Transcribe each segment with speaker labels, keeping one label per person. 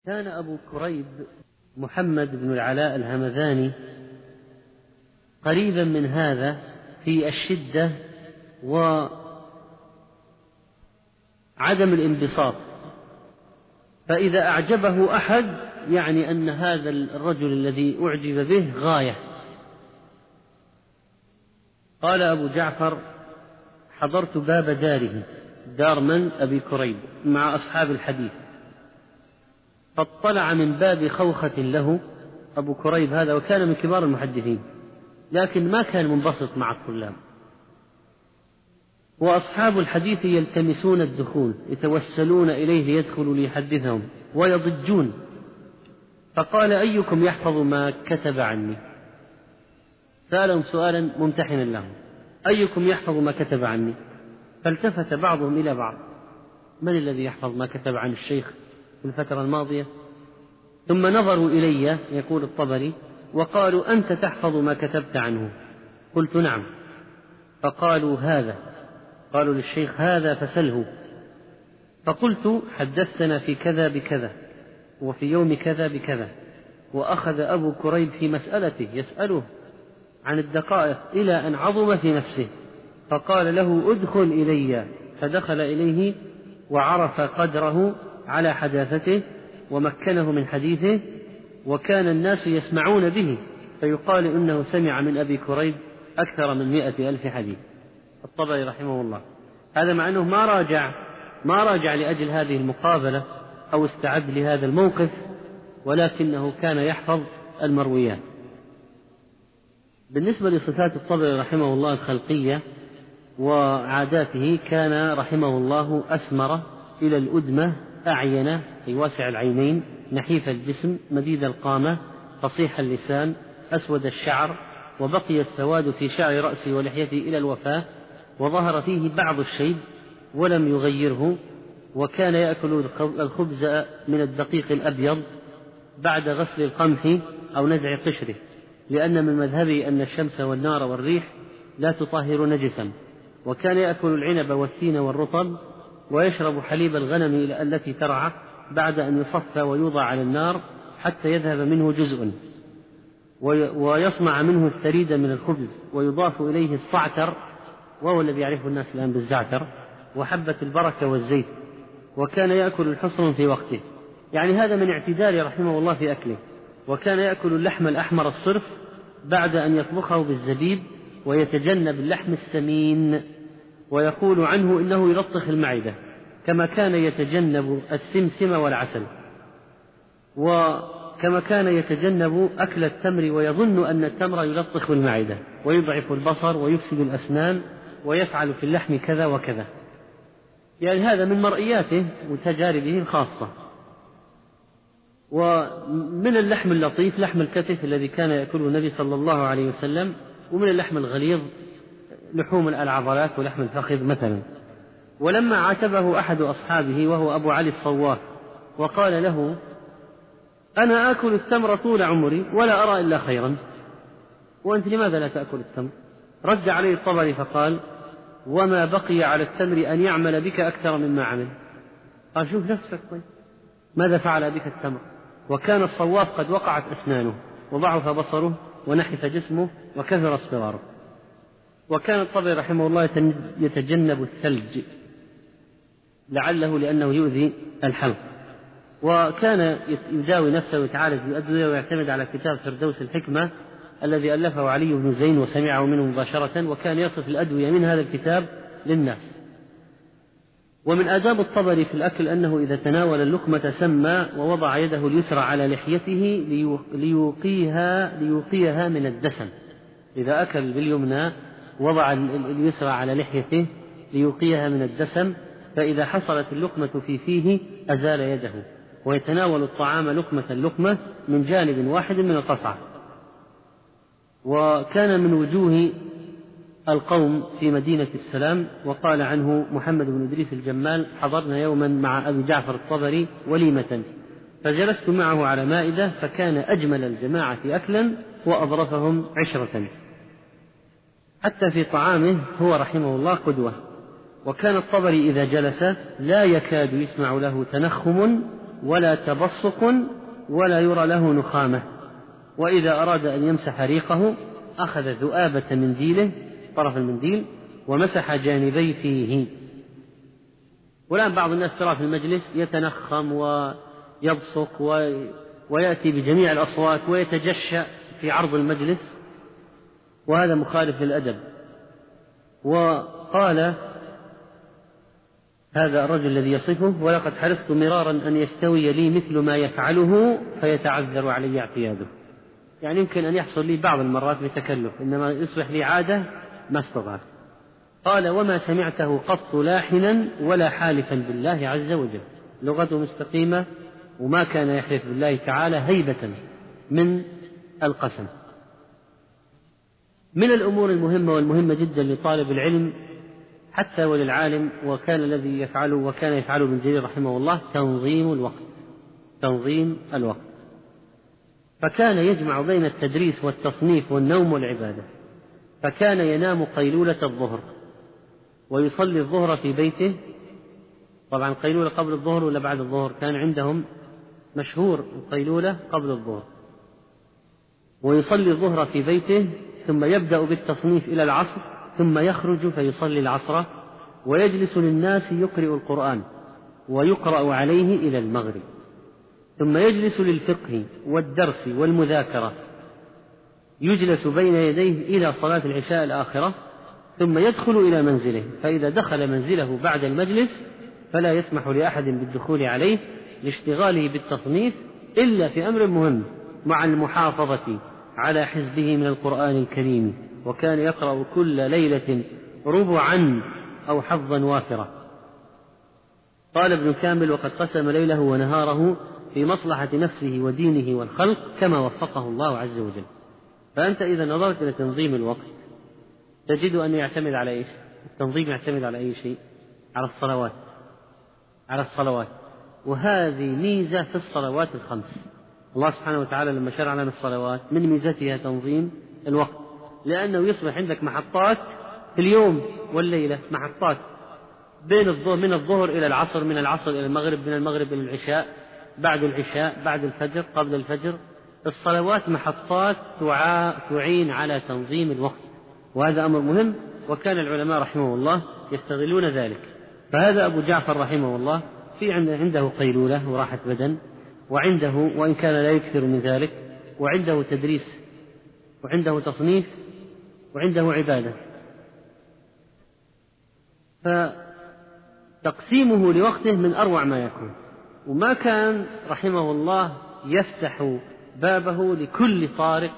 Speaker 1: كان أبو كريب محمد بن العلاء الهمذاني قريبا من هذا في الشدة وعدم الانبساط، فإذا أعجبه أحد يعني أن هذا الرجل الذي أعجب به غاية. قال أبو جعفر: حضرت باب داره، دار من؟ أبي كريب، مع أصحاب الحديث، فاطلع من باب خوخة له أبو كريب هذا، وكان من كبار المحدثين لكن ما كان منبسط مع الطلاب، وأصحاب الحديث يلتمسون الدخول، يتوسلون إليه ليدخلوا ليحدثهم ويضجون، فقال: أيكم يحفظ ما كتب عني؟ سألهم سؤالا ممتحنا لهم: أيكم يحفظ ما كتب عني؟ فالتفت بعضهم إلى بعض: من الذي يحفظ ما كتب عن الشيخ في الفترة الماضية؟ ثم نظروا إلي، يقول الطبري، وقالوا: أنت تحفظ ما كتبت عنه؟ قلت: نعم. فقالوا: هذا. قالوا للشيخ: هذا فسله. فقلت: حدثتنا في كذا بكذا وفي يوم كذا بكذا. وأخذ أبو كريب في مسألته يسأله عن الدقائق إلى أن عظم في نفسه، فقال له: ادخل إلي. فدخل إليه وعرف قدره على حداثته ومكنه من حديثه، وكان الناس يسمعون به، فيقال إنه سمع من أبي كريب أكثر من 100,000 حديث. الطبري رحمه الله، هذا مع أنه ما راجع لأجل هذه المقابلة أو استعد لهذا الموقف، ولكنه كان يحفظ المرويات. بالنسبة لصفات الطبري رحمه الله الخلقية وعاداته، كان رحمه الله أسمر إلى الأدمة، أعين أي واسع العينين، نحيف الجسم، مديد القامة، فصيح اللسان، أسود الشعر، وبقي السواد في شعر رأسه ولحيته إلى الوفاة، وظهر فيه بعض الشيب ولم يغيره، وكان يأكل الخبز من الدقيق الأبيض بعد غسل القمح أو نزع قشره، لأن من مذهبه أن الشمس والنار والريح لا تطهر نجسا. وكان يأكل العنب والتين والرطب، ويشرب حليب الغنم التي ترعى بعد أن يصفى ويوضع على النار حتى يذهب منه جزء، ويصنع منه الثريد من الخبز، ويضاف إليه الصعتر، وهو الذي يعرفه الناس الآن بالزعتر، وحبة البركة والزيت. وكان يأكل الحصن في وقته، يعني هذا من اعتدال رحمه الله في أكله. وكان يأكل اللحم الأحمر الصرف بعد أن يطبخه بالزبيب، ويتجنب اللحم السمين، ويقول عنه إنه يلطخ المعدة، كما كان يتجنب السمسم والعسل، وكما كان يتجنب أكل التمر، ويظن أن التمر يلطخ المعدة ويضعف البصر ويفسد الأسنان ويفعل في اللحم كذا وكذا، يعني هذا من مرئياته وتجاربه الخاصة. ومن اللحم اللطيف لحم الكتف الذي كان يأكله النبي صلى الله عليه وسلم، ومن اللحم الغليظ لحوم العضلات ولحم الفخذ مثلا. ولما عاتبه أحد أصحابه وهو أبو علي الصواف وقال له: أنا آكل التمر طول عمري ولا أرى إلا خيرا، وأنت لماذا لا تأكل التمر؟ رد عليه الطبري فقال: وما بقي على التمر أن يعمل بك أكثر مما عمل. قال: شوف نفسك، طيب ماذا فعل بك التمر؟ وكان الصواف قد وقعت أسنانه وضعف بصره ونحف جسمه وكثر اصفراره. وكان الطبري رحمه الله يتجنب الثلج، لعله لأنه يؤذي الحلق، وكان يداوي نفسه ويتعالج بالأدوية، ويعتمد على كتاب فردوس الحكمة الذي ألفه علي بن زين وسمعه منه مباشرة، وكان يصف الأدوية من هذا الكتاب للناس. ومن آداب الطبري في الأكل أنه إذا تناول اللقمة سمى ووضع يده اليسرى على لحيته ليوقيها من الدسم. إذا أكل باليمنى وضع اليسرى على لحيته ليوقيها من الدسم، فإذا حصلت اللقمة في فيه أزال يده، ويتناول الطعام لقمة من جانب واحد من القصعة. وكان من وجوه القوم في مدينة السلام، وقال عنه محمد بن إدريس الجمال: حضرنا يوما مع أبي جعفر الطبري وليمة، فجلست معه على مائدة، فكان أجمل الجماعة أكلا وأظرفهم عشرة، حتى في طعامه هو رحمه الله قدوة. وكان الطبري إذا جلس لا يكاد يسمع له تنخم ولا تبصق ولا يرى له نخامة. وإذا أراد أن يمسح ريقه أخذ ذؤابة منديله طرف المنديل ومسح جانبي فيه. والآن بعض الناس ترى في المجلس يتنخم ويبصق ويأتي بجميع الأصوات ويتجشأ في عرض المجلس، وهذا مخالف للأدب. وقال هذا الرجل الذي يصفه: ولقد حرصت مرارا أن يستوي لي مثل ما يفعله فيتعذر علي اعتياده. يعني يمكن أن يحصل لي بعض المرات بتكلف، إنما يصبح لي عادة ما استطعت. قال: وما سمعته قط لاحنا ولا حالفا بالله عز وجل، لغته مستقيمة وما كان يحلف بالله تعالى هيبة من القسم. من الأمور المهمة والمهمة جدا لطالب العلم حتى وللعالم، وكان الذي يفعله وكان يفعله ابن جرير رحمه الله تنظيم الوقت. فكان يجمع بين التدريس والتصنيف والنوم والعبادة. فكان ينام قيلولة الظهر ويصلي الظهر في بيته. طبعا القيلولة قبل الظهر ولا بعد الظهر؟ كان عندهم مشهور القيلولة قبل الظهر. ويصلي الظهر في بيته ثم يبدأ بالتصنيف إلى العصر، ثم يخرج فيصلي العصر ويجلس للناس يقرأ القرآن ويقرأ عليه إلى المغرب، ثم يجلس للفقه والدرس والمذاكرة، يجلس بين يديه إلى صلاة العشاء الآخرة، ثم يدخل إلى منزله. فإذا دخل منزله بعد المجلس فلا يسمح لأحد بالدخول عليه لاشتغاله بالتصنيف إلا في أمر مهم، مع المحافظة على حزبه من القرآن الكريم. وكان يقرأ كل ليلة ربعا أو حظا وافرا. قال ابن كامل: وقد قسم ليله ونهاره في مصلحة نفسه ودينه والخلق كما وفقه الله عز وجل. فأنت إذا نظرت إلى تنظيم الوقت تجد أن يعتمد على إيش؟ التنظيم يعتمد على أي شيء؟ على الصلوات. وهذه ميزة في الصلوات الخمس. الله سبحانه وتعالى لما شرع لنا الصلوات من ميزتها تنظيم الوقت، لأنه يصبح عندك محطات في اليوم والليلة، محطات من الظهر إلى العصر، من العصر إلى المغرب، من المغرب إلى العشاء، بعد العشاء، بعد الفجر، قبل الفجر. الصلوات محطات تعين على تنظيم الوقت، وهذا أمر مهم، وكان العلماء رحمه الله يستغلون ذلك. فهذا أبو جعفر رحمه الله عنده قيلولة وراحة بدن، وعنده وإن كان لا يكثر من ذلك، وعنده تدريس، وعنده تصنيف، وعنده عبادة. فتقسيمه لوقته من أروع ما يكون. وما كان رحمه الله يفتح بابه لكل طارق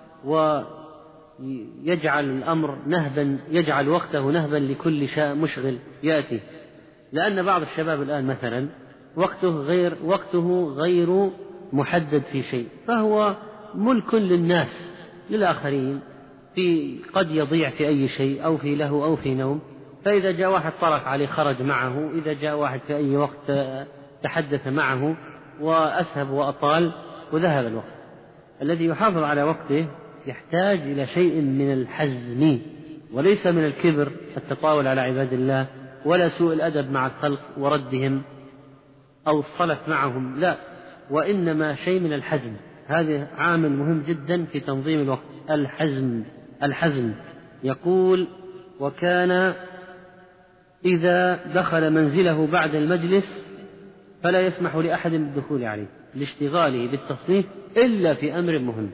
Speaker 1: ويجعل الأمر نهبا، يجعل وقته نهبا لكل شيء مشغل يأتي. لأن بعض الشباب الآن مثلا وقته غير محدد في شيء، فهو ملك للناس للآخرين، قد يضيع في أي شيء أو في لهو أو في نوم. فإذا جاء واحد طرق عليه خرج معه، إذا جاء واحد في أي وقت تحدث معه وأسهب وأطال وذهب الوقت. الذي يحافظ على وقته يحتاج إلى شيء من الحزم، وليس من الكبر التطاول على عباد الله، ولا سوء الأدب مع الخلق وردهم أو الصلف معهم، لا، وإنما شيء من الحزم. هذا عامل مهم جدا في تنظيم الوقت، الحزم. يقول: وكان إذا دخل منزله بعد المجلس فلا يسمح لأحد بالدخول عليه لاشتغاله بالتصنيف إلا في أمر مهم.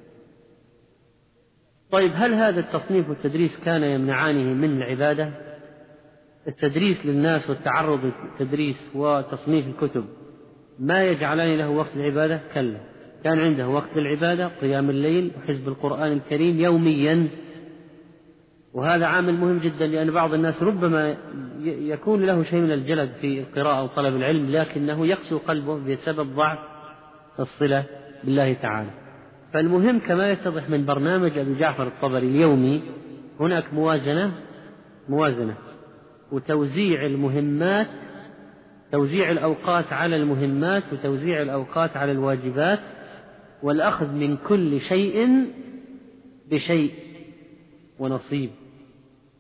Speaker 1: طيب، هل هذا التصنيف والتدريس كان يمنعانه من العبادة؟ التدريس للناس والتعرض للتدريس وتصنيف الكتب ما يجعلان له وقت العبادة؟ كلا، كان عنده وقت العبادة، قيام الليل وحزب القرآن الكريم يوميا. وهذا عامل مهم جدا، لأن بعض الناس ربما يكون له شيء من الجلد في القراءة وطلب العلم، لكنه يقسو قلبه بسبب ضعف الصلة بالله تعالى. فالمهم كما يتضح من برنامج أبي جعفر الطبري اليومي، هناك موازنة وتوزيع المهمات، توزيع الأوقات على المهمات وتوزيع الأوقات على الواجبات، والأخذ من كل شيء بشيء ونصيب.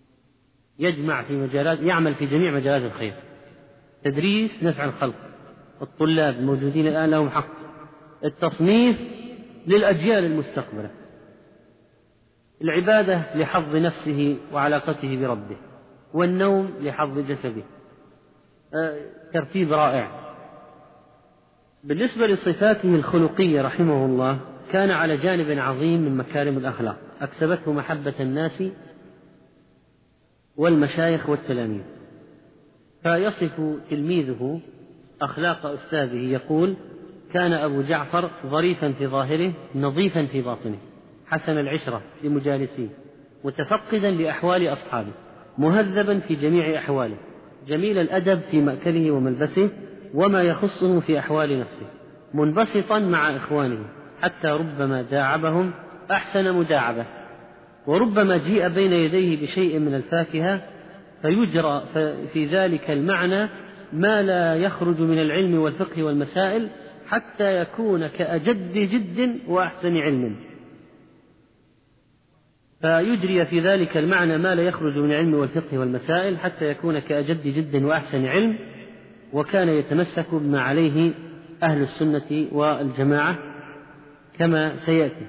Speaker 1: يعمل في جميع مجالات الخير: تدريس نفع الخلق، الطلاب الموجودين الآن لهم حق التصنيف للأجيال المستقبلة. العبادة لحظ نفسه وعلاقته بربه، والنوم لحظ جسده. ترتيب رائع. بالنسبة لصفاته الخلقية رحمه الله، كان على جانب عظيم من مكارم الأخلاق أكسبته محبة الناس والمشايخ والتلاميذ، فيصف تلميذه أخلاق أستاذه يقول: كان أبو جعفر ظريفا في ظاهره نظيفا في باطنه، حسن العشرة لمجالسيه، متفقدا لأحوال أصحابه، مهذبا في جميع أحواله، جميل الأدب في مأكله وملبسه وما يخصه في أحوال نفسه، منبسطا مع إخوانه حتى ربما داعبهم أحسن مداعبة، وربما جيء بين يديه بشيء من الفاكهة فيجرى في ذلك المعنى ما لا يخرج من العلم والفقه والمسائل حتى يكون كأجد جد وأحسن علم، فيجري في ذلك المعنى ما لا يخرج من العلم والفقه والمسائل حتى يكون كأجد جد وأحسن علم. وكان يتمسك بما عليه أهل السنة والجماعة كما سيأتي.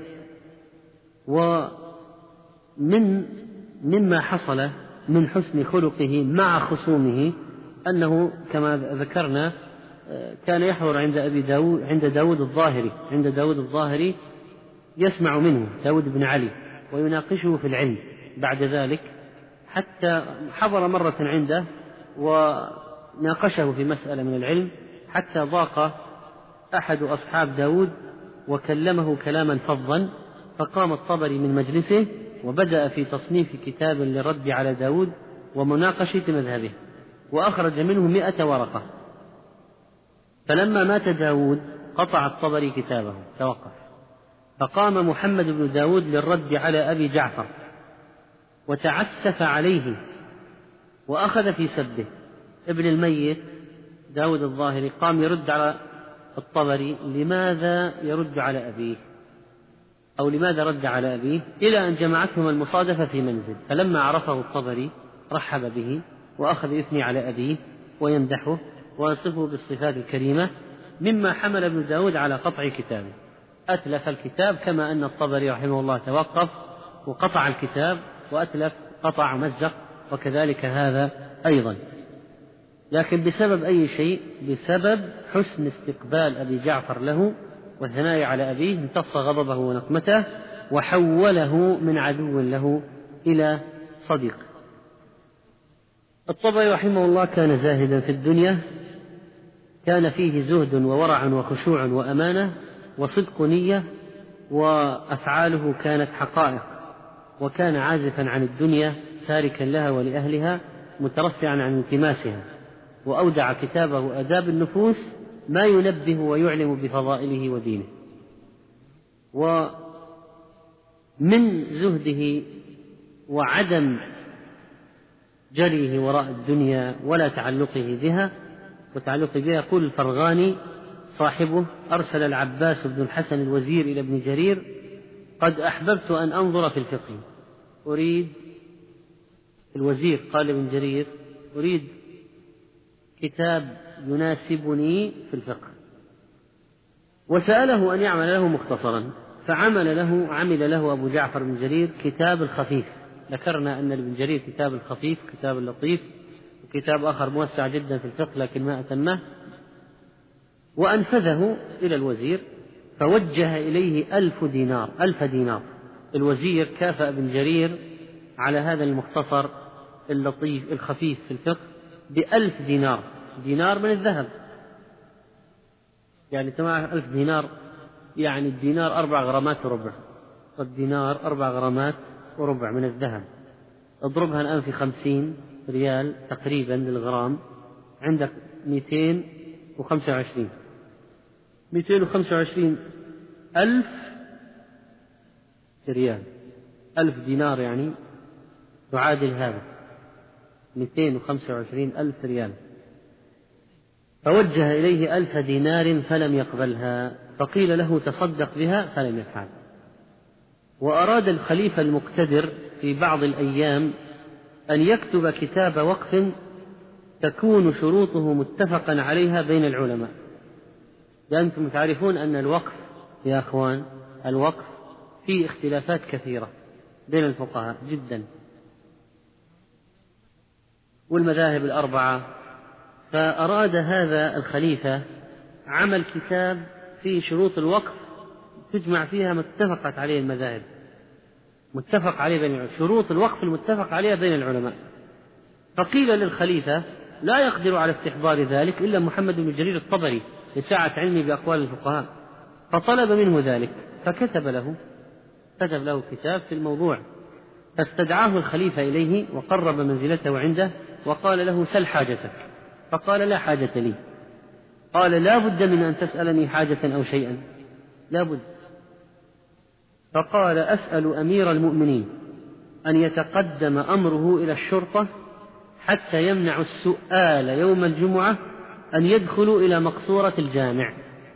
Speaker 1: ومما حصل من حسن خلقه مع خصومه أنه كما ذكرنا كان يحضر عند داود الظاهري يسمع منه داود بن علي ويناقشه في العلم. بعد ذلك حتى حضر مرة عنده وناقشه في مسألة من العلم حتى ضاق أحد أصحاب داود وكلمه كلاما فظا، فقام الطبري من مجلسه وبدأ في تصنيف كتاب للرد على داود ومناقشة مذهبه، وأخرج منه 100 ورقة. فلما مات داود قطع الطبري كتابه، توقف، فقام محمد بن داود للرد على أبي جعفر وتعسف عليه وأخذ في سبه. ابن الميت داود الظاهري قام يرد على الطبري لماذا يرد على أبيه، أو لماذا رد على أبيه، إلى أن جمعتهم المصادفة في منزل، فلما عرفه الطبري رحب به وأخذ يثني على أبيه ويمدحه ويصفه بالصفات الكريمة، مما حمل ابن داود على قطع كتابه. أتلف الكتاب كما أن الطبري رحمه الله توقف وقطع الكتاب، وأتلف قطع مزق، وكذلك هذا أيضا. لكن بسبب أي شيء؟ بسبب حسن استقبال أبي جعفر له والثناء على أبيه، امتص غضبه ونقمته وحوله من عدو له إلى صديق. الطبري رحمه الله كان زاهدا في الدنيا، كان فيه زهد وورع وخشوع وأمانة وصدق نية، وأفعاله كانت حقائق، وكان عازفا عن الدنيا تاركا لها ولأهلها مترفعا عن التماسها، وأودع كتابه آداب النفوس ما ينبه ويعلم بفضائله ودينه. ومن زهده وعدم جريه وراء الدنيا ولا تعلقه بها يقول الفرغاني صاحبه: أرسل العباس بن الحسن الوزير إلى ابن جرير: قد أحببت أن أنظر في الفقه، الوزير قال ابن جرير: أريد كتاب يناسبني في الفقه، وسأله أن يعمل له مختصرا، عمل له أبو جعفر بن جرير كتاب الخفيف. ذكرنا أن ابن جرير كتاب الخفيف، كتاب اللطيف، وكتاب آخر موسع جدا في الفقه لكن ما أتمه، وأنفذه إلى الوزير فوجه إليه 1000 دينار. الوزير كافأ ابن جرير على هذا المختصر اللطيف الخفيف في الفقه ب1000 دينار من الذهب، يعني 1000 دينار، يعني الدينار 4 غرامات وربع، والدينار 4 غرامات وربع من الذهب. اضربها الآن في 50 ريال تقريبا للغرام، عندك 225 ألف ريال. 1000 دينار يعني تعادل هذا 225 ألف ريال. فوجه إليه 1000 دينار فلم يقبلها، فقيل له تصدق بها فلم يفعل. وأراد الخليفة المقتدر في بعض الأيام أن يكتب كتاب وقف تكون شروطه متفقا عليها بين العلماء، لأنتم تعرفون أن الوقف يا أخوان، الوقف فيه اختلافات كثيرة بين الفقهاء جدا والمذاهب الأربعة. فأراد هذا الخليفة عمل كتاب في شروط الوقف تجمع فيها ما اتفقت عليه المذاهب، متفق عليه بين العلماء، شروط الوقف المتفق عليها بين العلماء. فقيل للخليفة لا يقدر على استحضار ذلك إلا محمد بن جرير الطبري لسعة علمه بأقوال الفقهاء، فطلب منه ذلك فكتب له كتاب في الموضوع. فاستدعاه الخليفة إليه وقرب منزلته عنده وقال له سل حاجتك، فقال لا حاجة لي. قال لا بد من أن تسألني حاجة أو شيئا، لا بد. فقال أسأل أمير المؤمنين أن يتقدم أمره إلى الشرطة حتى يمنع السؤال يوم الجمعة أن يدخلوا إلى مقصورة الجامع،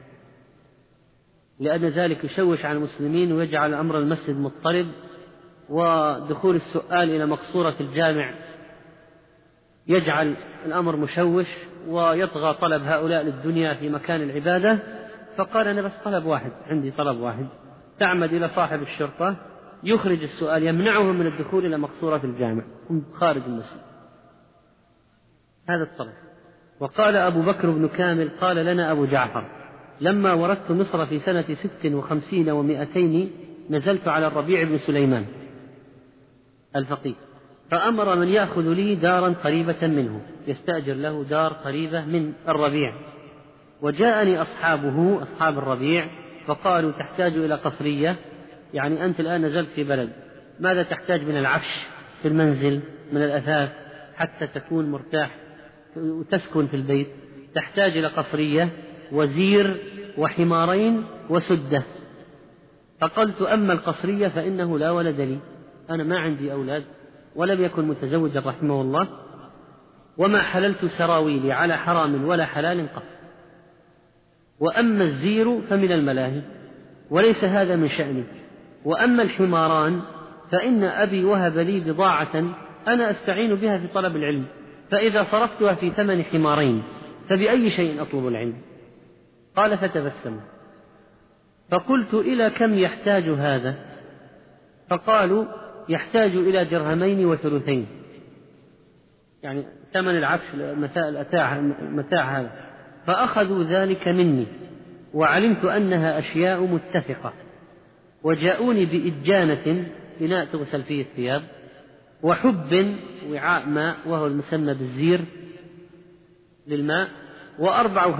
Speaker 1: لأن ذلك يشوش على المسلمين ويجعل أمر المسجد مضطرب، ودخول السؤال إلى مقصورة الجامع يجعل الأمر مشوش ويطغى طلب هؤلاء للدنيا في مكان العبادة. فقال أنا بس عندي طلب واحد، تعمد إلى صاحب الشرطة يخرج السؤال يمنعهم من الدخول إلى مقصورة الجامع خارج المسجد، هذا الطلب. وقال أبو بكر بن كامل قال لنا أبو جعفر لما وردت مصر في سنة 56 و200 نزلت على الربيع بن سليمان الفقيه، فأمر من يأخذ لي دارا قريبة منه، يستأجر له دار قريبة من الربيع. وجاءني أصحابه أصحاب الربيع فقالوا تحتاج إلى قصرية، يعني أنت الآن نزلت في بلد، ماذا تحتاج من العفش في المنزل من الأثاث حتى تكون مرتاح وتسكن في البيت؟ تحتاج إلى قصرية وزير وحمارين وسدة. فقلت أما القصرية فإنه لا ولد لي، أنا ما عندي أولاد ولم يكن متزوجا رحمه الله، وما حللت سراويلي على حرام ولا حلال قط. وأما الزير فمن الملاهي وليس هذا من شأني، وأما الحماران فإن أبي وهب لي بضاعة أنا أستعين بها في طلب العلم، فإذا صرفتها في ثمن حمارين فبأي شيء أطلب العلم؟ قال فتبسم. فقلت إلى كم يحتاج هذا؟ فقالوا يحتاج إلى 2 وثلثين، يعني ثمن العفش متاع هذا. فأخذوا ذلك مني وعلمت أنها أشياء متفقة، وجاءوني بإجانة إناء تغسل فيه الثياب، وحب وعاء ماء وهو المسمى بالزير للماء، وأربع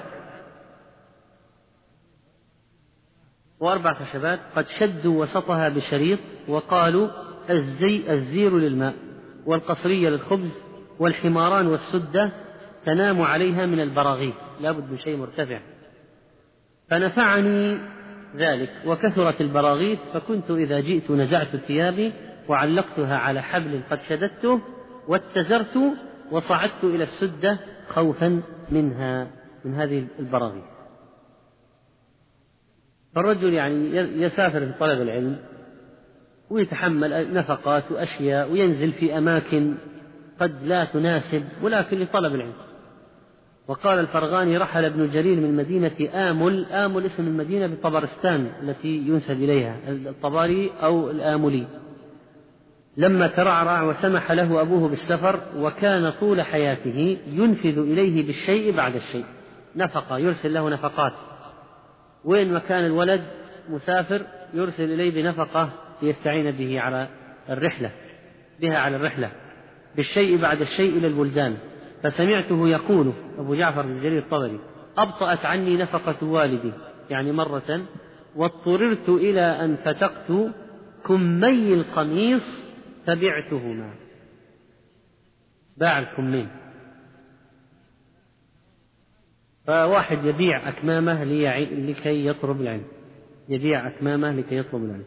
Speaker 1: خشبات قد شدوا وسطها بشريط، وقالوا الزير للماء والقصرية للخبز والحماران والسدة تنام عليها من البراغيث، لا بد من شيء مرتفع. فنفعني ذلك وكثرت البراغيث، فكنت إذا جئت نزعت ثيابي وعلقتها على حبل قد شددته واتزرت وصعدت إلى السدة خوفا من هذه البراغيث. فالرجل يعني يسافر في طلب العلم ويتحمل نفقات وأشياء وينزل في أماكن قد لا تناسب، ولكن لطلب العلم. وقال الفرغاني رحل ابن جرير من مدينة آمل اسم المدينة بطبرستان التي ينسب إليها الطبري أو الآملي، لما ترعرع وسمح له أبوه بالسفر، وكان طول حياته ينفذ إليه بالشيء بعد الشيء، نفقة يرسل له نفقات، وين ما كان الولد مسافر يرسل إليه بنفقة ليستعين به على الرحلة بالشيء بعد الشيء إلى البلدان. فسمعته يقول أبو جعفر بن جرير الطبري أبطأت عني نفقة والدي، يعني مرة، واضطررت إلى أن فتقت كمي القميص فبعتهما، باع الكمين. فواحد يبيع أكمامه لكي يطلب العلم،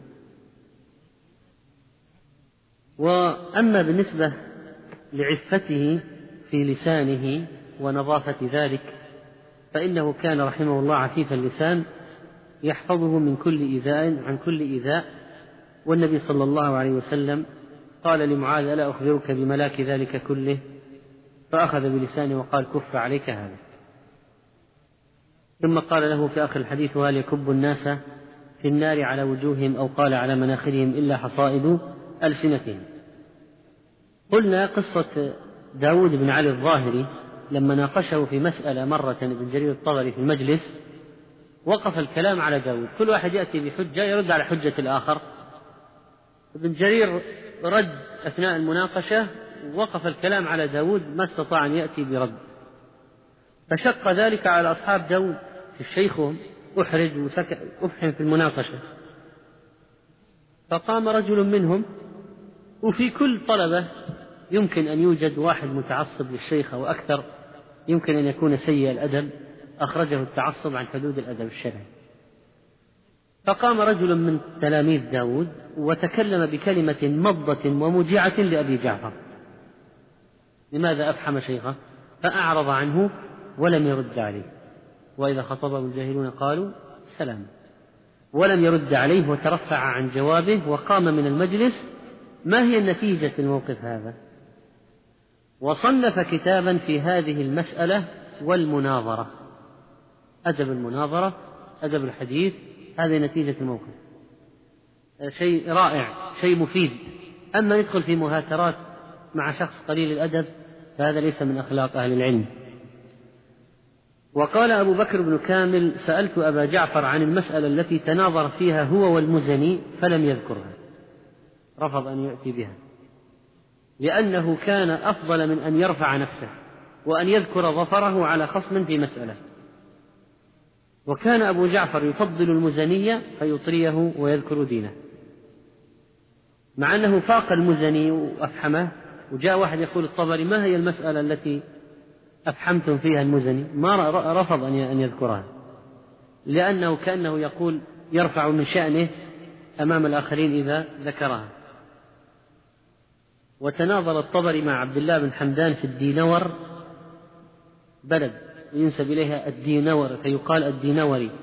Speaker 1: وأما بالنسبة لعفته في لسانه ونظافة ذلك فإنه كان رحمه الله عفيف اللسان يحفظه من عن كل إيذاء. والنبي صلى الله عليه وسلم قال لمعاذ ألا أخبرك بملاك ذلك كله؟ فأخذ بلسانه وقال كف عليك هذا. ثم قال له في آخر الحديث: هل يكب الناس في النار على وجوههم أو قال على مناخرهم إلا حصائد ألسنتهم. قلنا قصة داود بن علي الظاهري لما ناقشه في مسألة مرة ابن جرير الطبري في المجلس، وقف الكلام على داود، كل واحد يأتي بحجة يرد على حجة الآخر. ابن جرير رد أثناء المناقشة، وقف الكلام على داود، ما استطاع أن يأتي برد، فشق ذلك على أصحاب داود، الشيخهم أحرج وأفحم في المناقشة. فقام رجل منهم، وفي كل طلبة يمكن أن يوجد واحد متعصب للشيخ أو أكثر، يمكن أن يكون سيء الأدب أخرجه التعصب عن حدود الأدب الشرعي. فقام رجل من تلاميذ داود وتكلم بكلمة مضة وموجعة لأبي جعفر: لماذا أفحم شيخه؟ فأعرض عنه ولم يرد عليه، وإذا خطبه الجاهلون قالوا سلام، ولم يرد عليه وترفع عن جوابه وقام من المجلس. ما هي النتيجة الموقف هذا؟ وصنف كتابا في هذه المسألة والمناظرة، أدب المناظرة، أدب الحديث، هذه نتيجة الموقف. شيء رائع، شيء مفيد. أما ندخل في مهاترات مع شخص قليل الأدب فهذا ليس من أخلاق أهل العلم. وقال أبو بكر بن كامل: سألت أبا جعفر عن المسألة التي تناظر فيها هو والمزني فلم يذكرها، رفض أن يأتي بها، لأنه كان أفضل من أن يرفع نفسه وأن يذكر ظفره على خصم في مسألة. وكان أبو جعفر يفضل المزني فيطريه ويذكر دينه، مع أنه فاق المزني وأفحمه. وجاء واحد يقول الطبري: ما هي المسألة التي أفحمتم فيها المزني؟ ما رفض أن يذكرها، لأنه كأنه يقول يرفع من شأنه أمام الآخرين إذا ذكرها. وتناظر الطبري مع عبد الله بن حمدان في الدينور، بلد ينسب إليها الدينور فيقال الدينوري.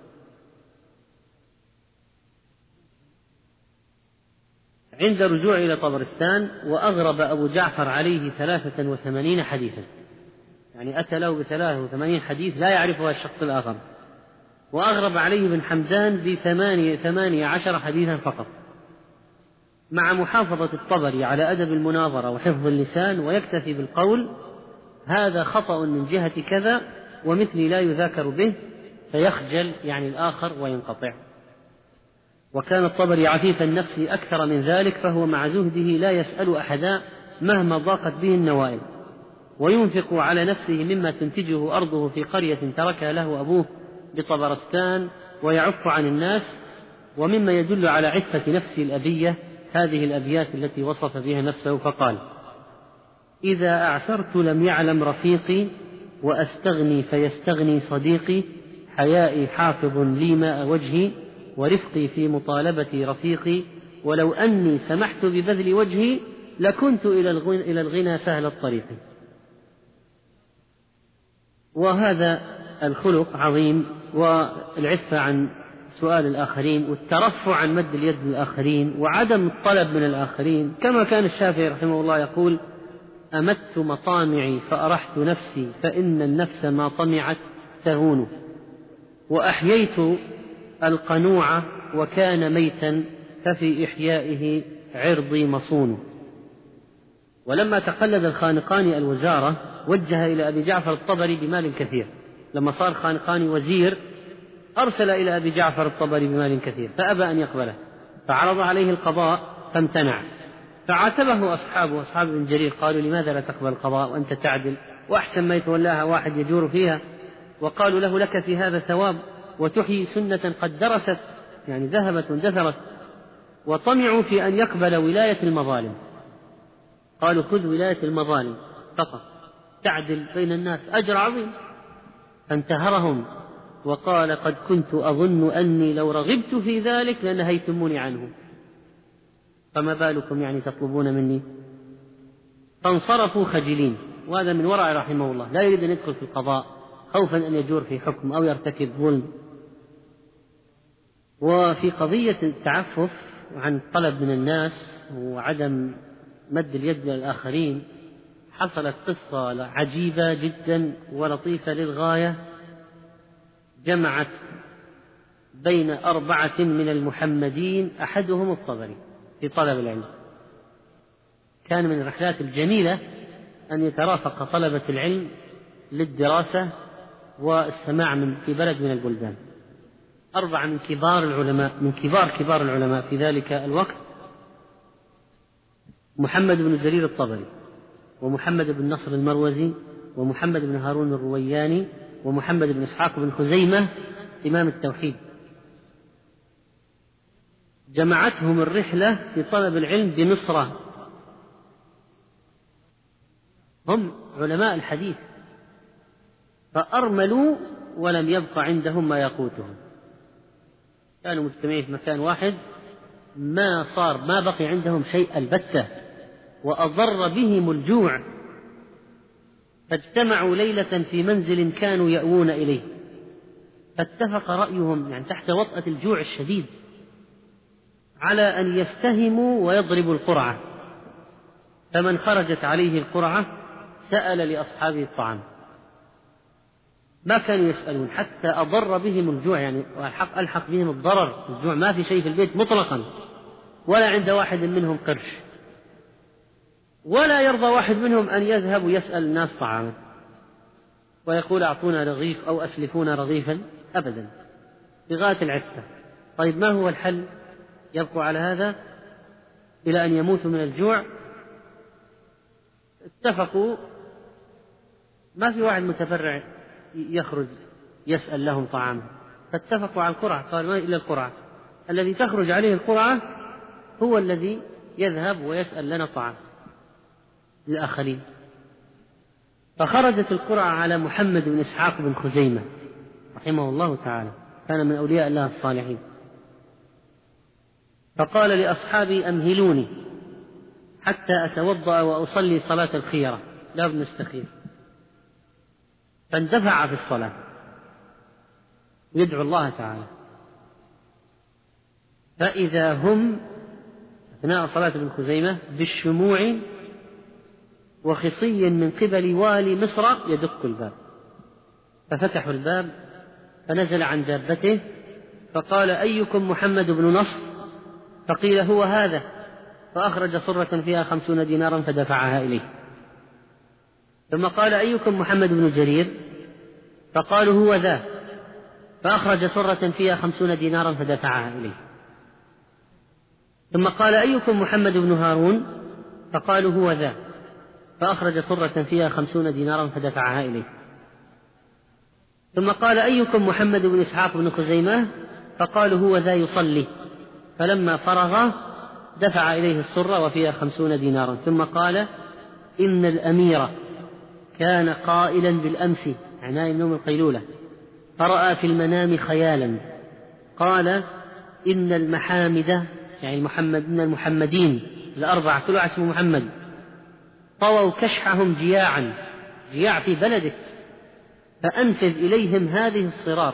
Speaker 1: عند رجوع إلى طبرستان، وأغرب أبو جعفر عليه 83 حديثا، يعني أتى له ب83 حديث لا يعرفها الشخص الآخر، وأغرب عليه بن حمدان ب18 حديثا فقط، مع محافظة الطبري على أدب المناظرة وحفظ اللسان، ويكتفي بالقول: هذا خطأ من جهة كذا ومثلي لا يذاكر به، فيخجل يعني الآخر وينقطع. وكان الطبري عفيف النفس أكثر من ذلك، فهو مع زهده لا يسأل أحدا مهما ضاقت به النوائب، وينفق على نفسه مما تنتجه أرضه في قرية تركها له أبوه بطبرستان، ويعف عن الناس. ومما يدل على عفة نفسه الأبية هذه الأبيات التي وصف بها نفسه، فقال: إذا أعثرت لم يعلم رفيقي، وأستغني فيستغني صديقي، حيائي حافظ لي ماء وجهي، ورفقي في مطالبة رفيقي، ولو أني سمحت ببذل وجهي لكنت إلى الغنى سهل الطريق. وهذا الخلق عظيم، والعفة عن سؤال الآخرين، والترفع عن مد اليد للآخرين، وعدم الطلب من الآخرين، كما كان الشافعي رحمه الله يقول: أمت مطامعي فأرحت نفسي، فإن النفس ما طمعت تهون، وأحييت القنوع وكان ميتا، ففي إحيائه عرضي مصون. ولما تقلد الخانقاني الوزارة وجه إلى أبي جعفر الطبري بمال كثير، لما صار خانقاني وزير أرسل إلى أبي جعفر الطبري بمال كثير فأبى أن يقبله، فعرض عليه القضاء فامتنع، فعاتبه أصحاب ابن جرير، قالوا: لماذا لا تقبل القضاء وأنت تعدل، وأحسن ما يتولاها واحد يجور فيها؟ وقالوا له: لك في هذا ثواب، وتحيي سنة قد درست، يعني ذهبت واندثرت. وطمعوا في أن يقبل ولاية المظالم، قالوا: خذ ولاية المظالم فقط تعدل بين الناس، أجر عظيم. فانتهرهم وقال: قد كنت أظن أني لو رغبت في ذلك لنهيتموني عنه، فما بالكم يعني تطلبون مني؟ فانصرفوا خجلين. وهذا من ورع رحمه الله، لا يريد أن يدخل في القضاء خوفا أن يجور في حكم أو يرتكب ظلم. وفي قضية التعفف عن طلب من الناس وعدم مد اليد للآخرين حصلت قصة عجيبة جدا ولطيفة للغاية جمعت بين 4 من المحمدين، أحدهم الطبري، في طلب العلم. كان من الرحلات الجميلة أن يترافق طلبة العلم للدراسة والسماع في بلد من البلدان. 4 من كبار العلماء، من كبار العلماء في ذلك الوقت: محمد بن جرير الطبري، ومحمد بن نصر المروزي، ومحمد بن هارون الروياني، ومحمد بن إسحاق بن خزيمة إمام التوحيد. جمعتهم الرحلة في طلب العلم بمصر. هم علماء الحديث، فأرملوا ولم يبق عندهم ما يقوتهم. كانوا مجتمعين في مكان واحد، ما بقي عندهم شيء البتة، وأضر بهم الجوع، فاجتمعوا ليلة في منزل كانوا يأوون إليه، فاتفق رأيهم يعني تحت وطأة الجوع الشديد على أن يستهموا ويضربوا القرعة. فمن خرجت عليه القرعة سأل لأصحابه الطعام. ما كانوا يسألون حتى أضر بهم الجوع، يعني ألحق بهم الضرر، الجوع ما في شيء في البيت مطلقا، ولا عند واحد منهم قرش، ولا يرضى واحد منهم أن يذهب ويسأل الناس طعاما ويقول أعطونا رغيف أو أسلفونا رغيفا، أبدا، بغاية العفة. طيب ما هو الحل؟ يبقوا على هذا إلى أن يموتوا من الجوع. اتفقوا، ما في واحد متفرع يخرج يسأل لهم طعاما، فاتفقوا على القرعة. قال ما إلا القرعة، الذي تخرج عليه القرعة هو الذي يذهب ويسأل لنا طعام للآخرين. فخرجت القرعة على محمد بن إسحاق بن خزيمة رحمه الله تعالى، كان من أولياء الله الصالحين. فقال لأصحابي: أمهلوني حتى أتوضأ وأصلي صلاة الخيرة، لا بنستخير. فاندفع في الصلاة يدعو الله تعالى، فإذا هم أثناء صلاة ابن خزيمة بالشموع وخصي من قبل والي مصر يدق الباب، ففتحوا الباب، فنزل عن دابته فقال: أيكم محمد بن نصر؟ فقيل: هو هذا. فأخرج صرة فيها 50 دينارا فدفعها إليه. ثم قال: أيكم محمد بن جرير؟ فقالوا: هو ذا. فأخرج صرة فيها 50 دينارا فدفعها إليه. ثم قال: أيكم محمد بن هارون؟ فقالوا: هو ذا. فأخرج صرة فيها 50 دينارا فدفعها إليه. ثم قال: أيكم محمد بن إسحاق بن خزيمة؟ فقالوا: هو ذا يصلي. فلما فرغ دفع إليه الصرة وفيها 50 دينارا. ثم قال: إن الأمير كان قائلا بالأمس، عناء النوم القيلولة، فرأى في المنام خيالا، قال: إن المحامد، يعني إن المحمدين ال4 كل واحد اسمه محمد، طووا كشحهم جياع في بلدك، فأنفذ إليهم هذه الصرار،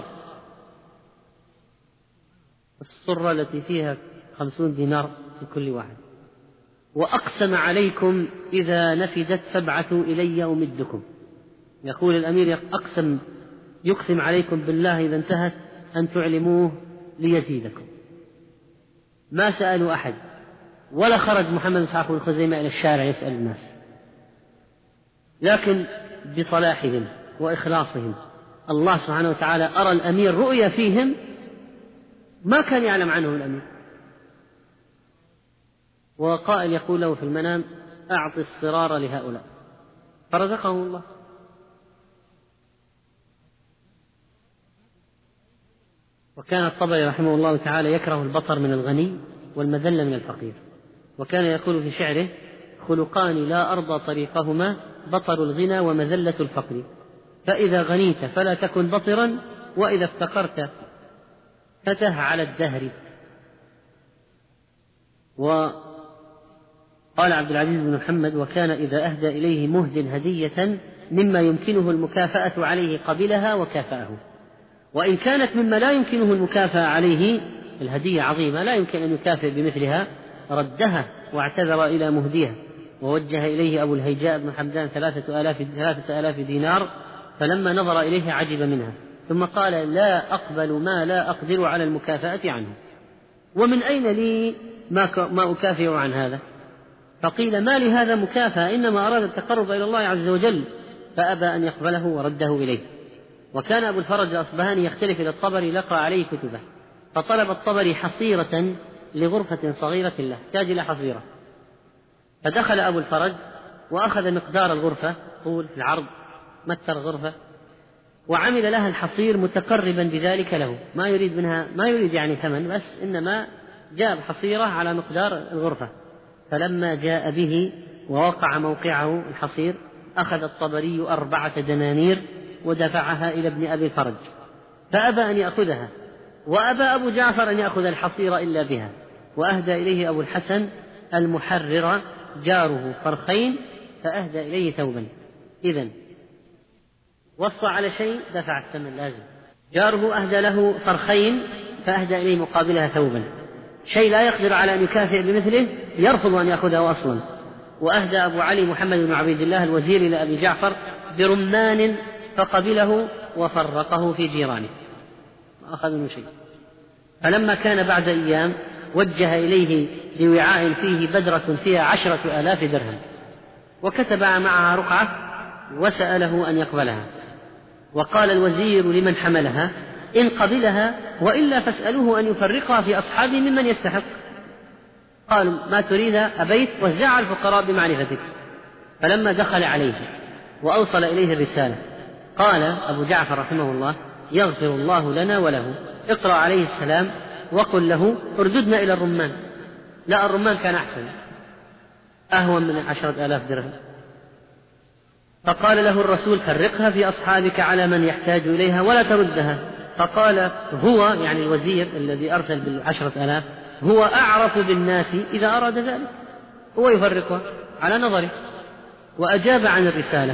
Speaker 1: الصرة التي فيها 50 دينار لكل واحد، وأقسم عليكم إذا نفدت فابعثوا إلي أمدكم. يقول الأمير يقسم عليكم بالله إذا انتهت أن تعلموه ليزيدكم. ما سألوا أحد، ولا خرج محمد بن إسحاق بن خزيمة إلى الشارع يسأل الناس، لكن بصلاحهم وإخلاصهم الله سبحانه وتعالى أرى الأمير رؤيا فيهم ما كان يعلم عنه الأمير، وقائل يقول له في المنام: أعط الصرار لهؤلاء، فرزقه الله. وكان الطبري رحمه الله تعالى يكره البطر من الغني والمذلة من الفقير، وكان يقول في شعره: خلقان لا أرضى طريقهما، بطر الغنى ومذلة الفقر، فإذا غنيت فلا تكن بطرا، وإذا افتقرت فتح على الدهر. وقال عبد العزيز بن محمد: وكان إذا أهدى إليه مهد هدية مما يمكنه المكافأة عليه قبلها وكافأه، وإن كانت مما لا يمكنه المكافأة عليه، الهدية عظيمة لا يمكن أن يكافئ بمثلها، ردها واعتذر إلى مهديها، ووجه إليه أبو الهيجاء بن حمدان 3000 دينار، فلما نظر إليه عجب منها، ثم قال: لا أقبل ما لا أقدر على المكافأة عنه، ومن أين لي ما أكافئ عن هذا؟ فقيل: ما لهذا مكافأة، إنما أراد التقرب إلى الله عز وجل، فأبى أن يقبله ورده إليه. وكان أبو الفرج الأصبهاني يختلف إلى الطبري ليقرأ عليه كتبه، فطلب الطبري حصيرة لغرفة صغيرة له، احتاج إلى حصيرة، فدخل أبو الفرج وأخذ مقدار الغرفة، طول في العرض متر غرفة، وعمل لها الحصير متقربا بذلك له، ما يريد يعني ثمن، بس إنما جاء بحصيرة على مقدار الغرفة. فلما جاء به ووقع موقعه الحصير أخذ الطبري 4 دنانير ودفعها إلى ابن أبي الفرج، فأبى أن يأخذها، وأبى أبو جعفر أن يأخذ الحصير إلا بها، وأهدى إليه أبو الحسن المحرر جاره فرخين، فأهدى إليه ثوبا. إذن وصى على شيء دفع الثمن لازم. جاره أهدى له فرخين فأهدى إليه مقابلها ثوبا، شيء لا يقدر على أن يكافئ بمثله يرفض أن يأخذه أصلا. وأهدى أبو علي محمد بن عبيد الله الوزير إلى أبي جعفر برمان فقبله وفرقه في جيرانه، ما أخذ منه شيء. فلما كان بعد أيام وجه إليه بوعاء فيه بدرة فيها 10,000 درهم، وكتب معها رقعة وسأله أن يقبلها. وقال الوزير لمن حملها: إن قبلها وإلا فاسألوه أن يفرقها في أصحابه ممن يستحق. قالوا: ما تريد؟ أبيت، وزع الفقراء بمعرفتك. فلما دخل عليه وأوصل إليه الرسالة قال أبو جعفر رحمه الله: يغفر الله لنا وله، اقرأ عليه السلام وقل له ارددنا إلى الرمان. لا، الرمان كان أحسن، أهون من 10,000 درهم. فقال له الرسول: فرقها في أصحابك على من يحتاج إليها ولا تردها. فقال هو، يعني الوزير الذي أرسل 10,000، هو أعرف بالناس إذا أراد ذلك، هو يفرقها على نظره. وأجاب عن الرسالة.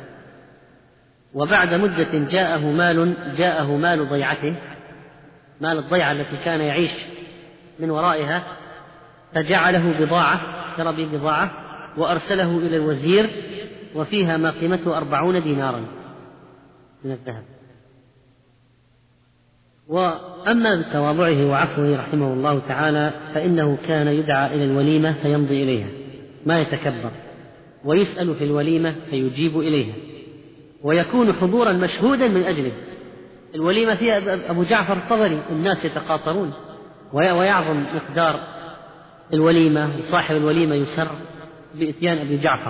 Speaker 1: وبعد مدة جاءه مال ضيعته، مال الضيعة التي كان يعيش من ورائها، فجعله بضاعة، اشترى به بضاعة وأرسله إلى الوزير، وفيها ما قيمته 40 دينارا من الذهب. وأما بتواضعه وعفوه رحمه الله تعالى فإنه كان يدعى إلى الوليمة فيمضي إليها، ما يتكبر، ويسأل في الوليمة فيجيب إليها، ويكون حضورا مشهودا من أجله. الوليمة فيها أبو جعفر الطبري، الناس يتقاطرون ويعظم مقدار الوليمة، وصاحب الوليمة يسر بإتيان أبي جعفر.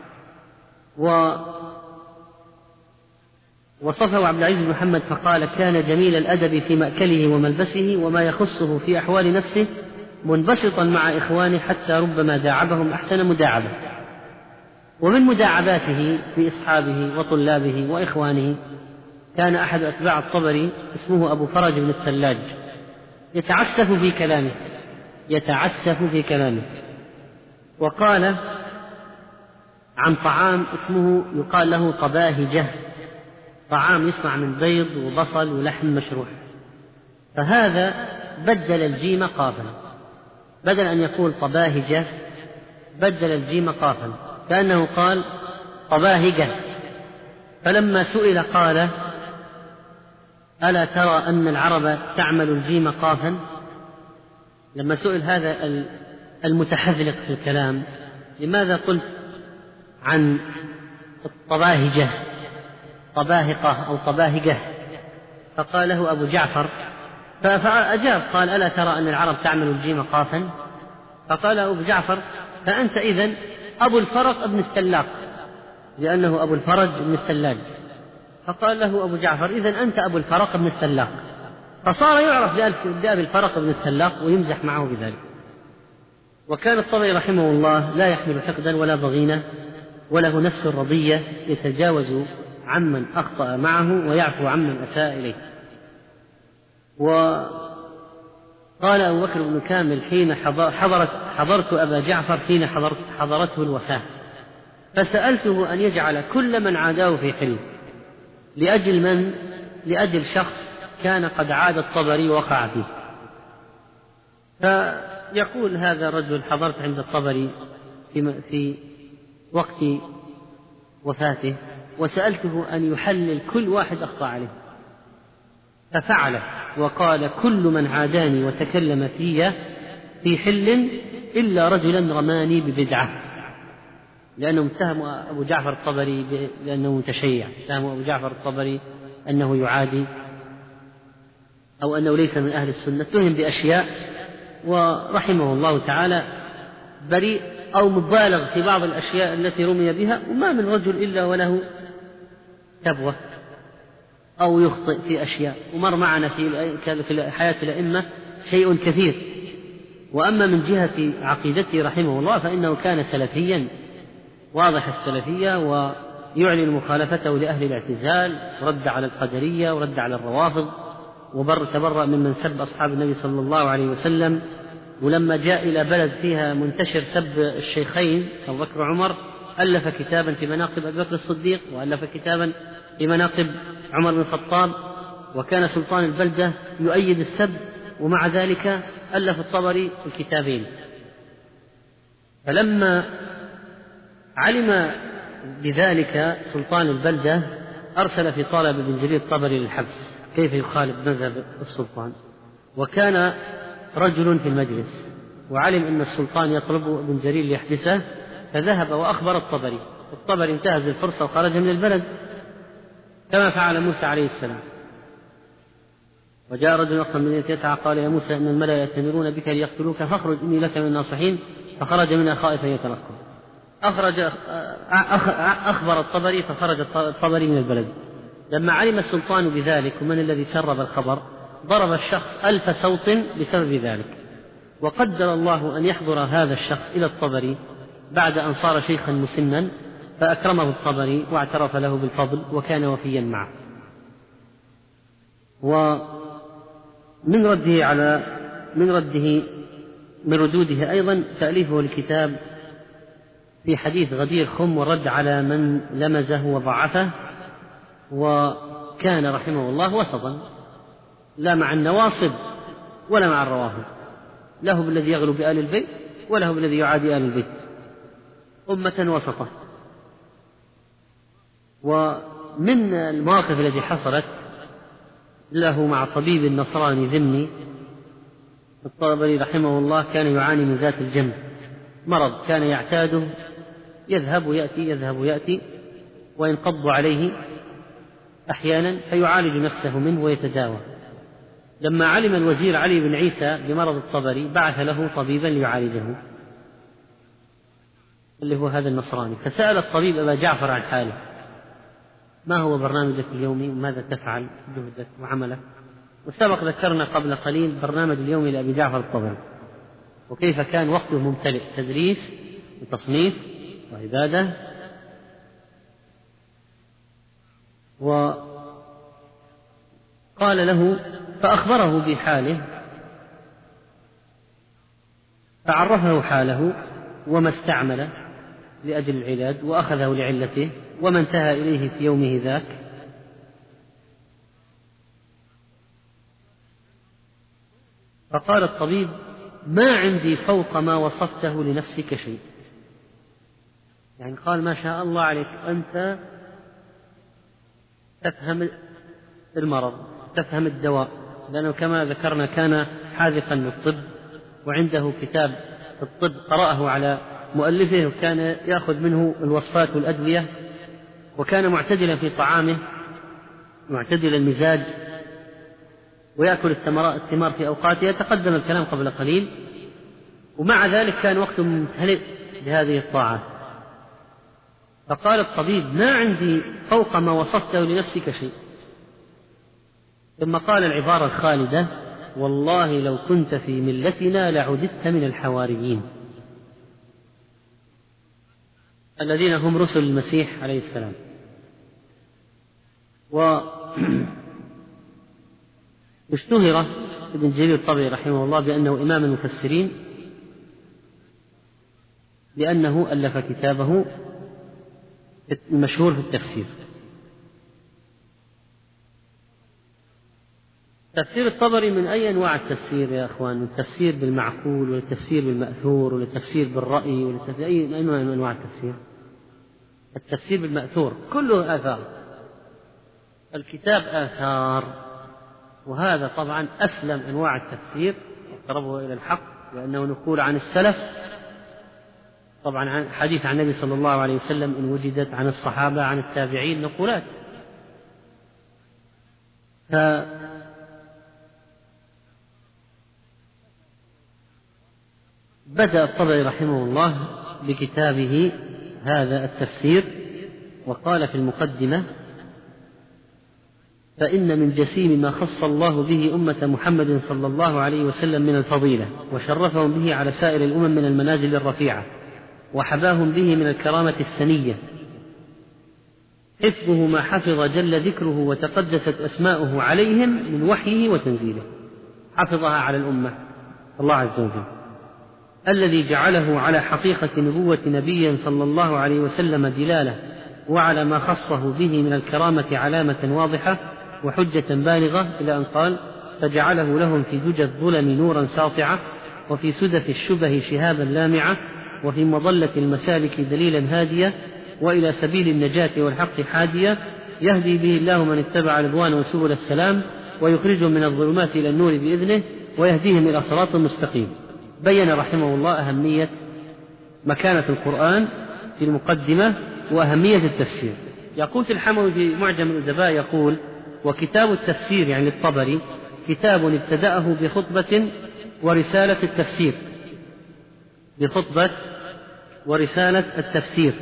Speaker 1: وصفه عبد العزيز بن محمد فقال: كان جميل الأدب في مأكله وملبسه، وما يخصه في أحوال نفسه منبسطا مع إخوانه، حتى ربما داعبهم أحسن مداعبة. ومن مداعباته في أصحابه وطلابه وإخوانه كان أحد أتباع الطبري اسمه أبو فرج بن الثلاج، يتعسف في كلامه. وقال عن طعام اسمه يقال له طباهجة، طعام يصنع من بيض وبصل ولحم مشروح، فهذا بدل الجيم قافا، بدل أن يقول طباهجة بدل الجيم قافا، كأنه قال طباهجة. فلما سئل قال: ألا ترى أن العرب تعمل الجيم قافا؟ لما سئل هذا المتحذلق في الكلام: لماذا قلت عن الطباهجة طباهقة أو طباهجة؟ فقال له أبو جعفر، فأجاب قال: ألا ترى أن العرب تعمل الجيم قافا؟ فقال أبو جعفر: فأنت إذن أبو الفرق ابن الثلاق، لأنه أبو الفرج ابن الثلاج. فقال له أبو جعفر: إذن أنت أبو الفرق ابن الثلاق. فصار يعرف بأبي الفرق ابن الثلاق ويمزح معه بذلك. وكان الطبري رحمه الله لا يحمل حقدا ولا ضغينة، وله نفس رضية، يتجاوز عمن أخطأ معه ويعفو عمن أساء إليه. وقال أبو بكر بن كامل: حين حضرت أبا جعفر حين حضرته الوفاة، فسألته أن يجعل كل من عاداه في حل، لأجل شخص كان قد عاد الطبري وقع فيه. فيقول هذا الرجل: حضرت عند الطبري في وقت وفاته، وسألته أن يحلل كل واحد أخطأ عليه، ففعل وقال: كل من عاداني وتكلم في حل إلا رجلا رماني ببدعة، لأنهم اتهموا أبو جعفر الطبري بأنه متشيع، اتهموا أبو جعفر الطبري أنه يعادي أو أنه ليس من أهل السنة، اتهم بأشياء، ورحمه الله تعالى بريء أو مبالغ في بعض الأشياء التي رمي بها، وما من رجل إلا وله تبوة أو يخطئ في أشياء، ومر معنا في حياة الأئمة شيء كثير. وأما من جهة عقيدته رحمه الله فإنه كان سلفيا واضح السلفية، ويعلن مخالفته لأهل الاعتزال، ورد على القدرية، ورد على الروافض، تبرأ ممن سب أصحاب النبي صلى الله عليه وسلم. ولما جاء إلى بلد فيها منتشر سب الشيخين أبو بكر وعمر ألف كتابا في مناقب أبي بكر الصديق، وألف كتابا في مناقب عمر بن الخطاب، وكان سلطان البلدة يؤيد السب، ومع ذلك ألف الطبري الكتابين. فلما علم بذلك سلطان البلدة أرسل في طلب ابن جرير الطبري للحبس، كيف يخالف مذهب السلطان. وكان رجل في المجلس وعلم أن السلطان يطلب ابن جرير ليحبسه، فذهب وأخبر الطبري انتهز الفرصة وخرج من البلد كما فعل موسى عليه السلام. وجاء رجل أخرى من يسعى قال: يا موسى إن الملأ يأتمرون بك ليقتلوك فاخرج إني لك من الناصحين، فخرج منها خائفا يترقب. أخبر الطبري فخرج الطبري من البلد. لما علم السلطان بذلك ومن الذي سرب الخبر ضرب الشخص 1000 صوت بسبب ذلك. وقدر الله أن يحضر هذا الشخص إلى الطبري بعد أن صار شيخا مسنا، فأكرمه الطبري واعترف له بالفضل وكان وفيا معه. ومن ردوده أيضا تأليفه الكتاب في حديث غدير خم والرد على من لمزه وضعفه، وكان رحمه الله وسطا لا مع النواصب ولا مع الروافض، له بالذي يغلو بآل البيت وله بالذي يعادي آل البيت، أمة وسطة. ومن المواقف التي حصلت له مع طبيب نصراني ذمي، الطبري رحمه الله كان يعاني من ذات الجنب، مرض كان يعتاده، يذهب ويأتي وينقض عليه أحيانا فيعالج نفسه منه ويتداوى. لما علم الوزير علي بن عيسى بمرض الطبري بعث له طبيبا ليعالجه، اللي هو هذا النصراني، فسأل الطبيب أبا جعفر عن حاله: ما هو برنامجك اليومي وماذا تفعل جهدك وعملك؟ وسبق ذكرنا قبل قليل برنامج اليومي لأبي جعفر الطبري، وكيف كان وقته ممتلئ تدريس وتصنيف وعبادة. وقال له فأخبره بحاله، فعرفه حاله وما استعمل لأجل العلاج وأخذه لعلته وما انتهى إليه في يومه ذاك. فقال الطبيب: ما عندي فوق ما وصفته لنفسك شيء. يعني قال: ما شاء الله عليك، أنت تفهم المرض، تفهم الدواء، لأنه كما ذكرنا كان حاذقا للطب، وعنده كتاب في الطب قرأه على مؤلفه، وكان يأخذ منه الوصفات والأدوية، وكان معتدلا في طعامه، معتدل المزاج، ويأكل الثمار في أوقاتها، تقدم الكلام قبل قليل. ومع ذلك كان وقته ممتلئ بهذه الطاعات. فقال الطبيب: ما عندي فوق ما وصفته لنفسك شيء. ثم قال العبارة الخالدة: والله لو كنت في ملتنا لعددت من الحواريين، الذين هم رسل المسيح عليه السلام. واشتهر ابن جرير الطبري رحمه الله بأنه إمام المفسرين، لأنه ألف كتابه المشهور في التفسير. تفسير الطبري من أي أنواع التفسير يا أخوان؟ من التفسير بالمعقول، ولا التفسير بالمأثور، ولا التفسير بالرأي، ولا أي نوع من أنواع التفسير؟ التفسير بالمأثور كله آثار، الكتاب آثار، وهذا طبعا أسلم أنواع التفسير وقربه إلى الحق، لأنه نقول عن السلف، طبعا عن حديث عن النبي صلى الله عليه وسلم إن وجدت، عن الصحابة، عن التابعين نقولات. بدأ الطبري رحمه الله بكتابه هذا التفسير، وقال في المقدمة: فإن من جسيم ما خص الله به أمة محمد صلى الله عليه وسلم من الفضيلة، وشرفهم به على سائر الأمم من المنازل الرفيعة، وحباهم به من الكرامة السنية، حفظه ما حفظ جل ذكره وتقدست أسماؤه عليهم من وحيه وتنزيله. حفظها على الأمة الله عز وجل، الذي جعله على حقيقة نبوة نبي صلى الله عليه وسلم دلالة، وعلى ما خصه به من الكرامة علامة واضحة وحجة بالغة، إلى أن قال: فجعله لهم في دجى الظلم نورا ساطعة، وفي سدف الشبه شهابا لامعة، وفي مظلة المسالك دليلا هادية، وإلى سبيل النجاة والحق حادية، يهدي به الله من اتبع رضوانه سبل السلام، ويخرجهم من الظلمات إلى النور بإذنه، ويهديهم إلى صراط مستقيم. بين رحمه الله أهمية مكانة القرآن في المقدمة وأهمية التفسير. يقول في الحموي في معجم الأدباء، يقول: وكتاب التفسير يعني الطبري كتاب ابتدأه بخطبة ورسالة التفسير، بخطبة ورسالة التفسير،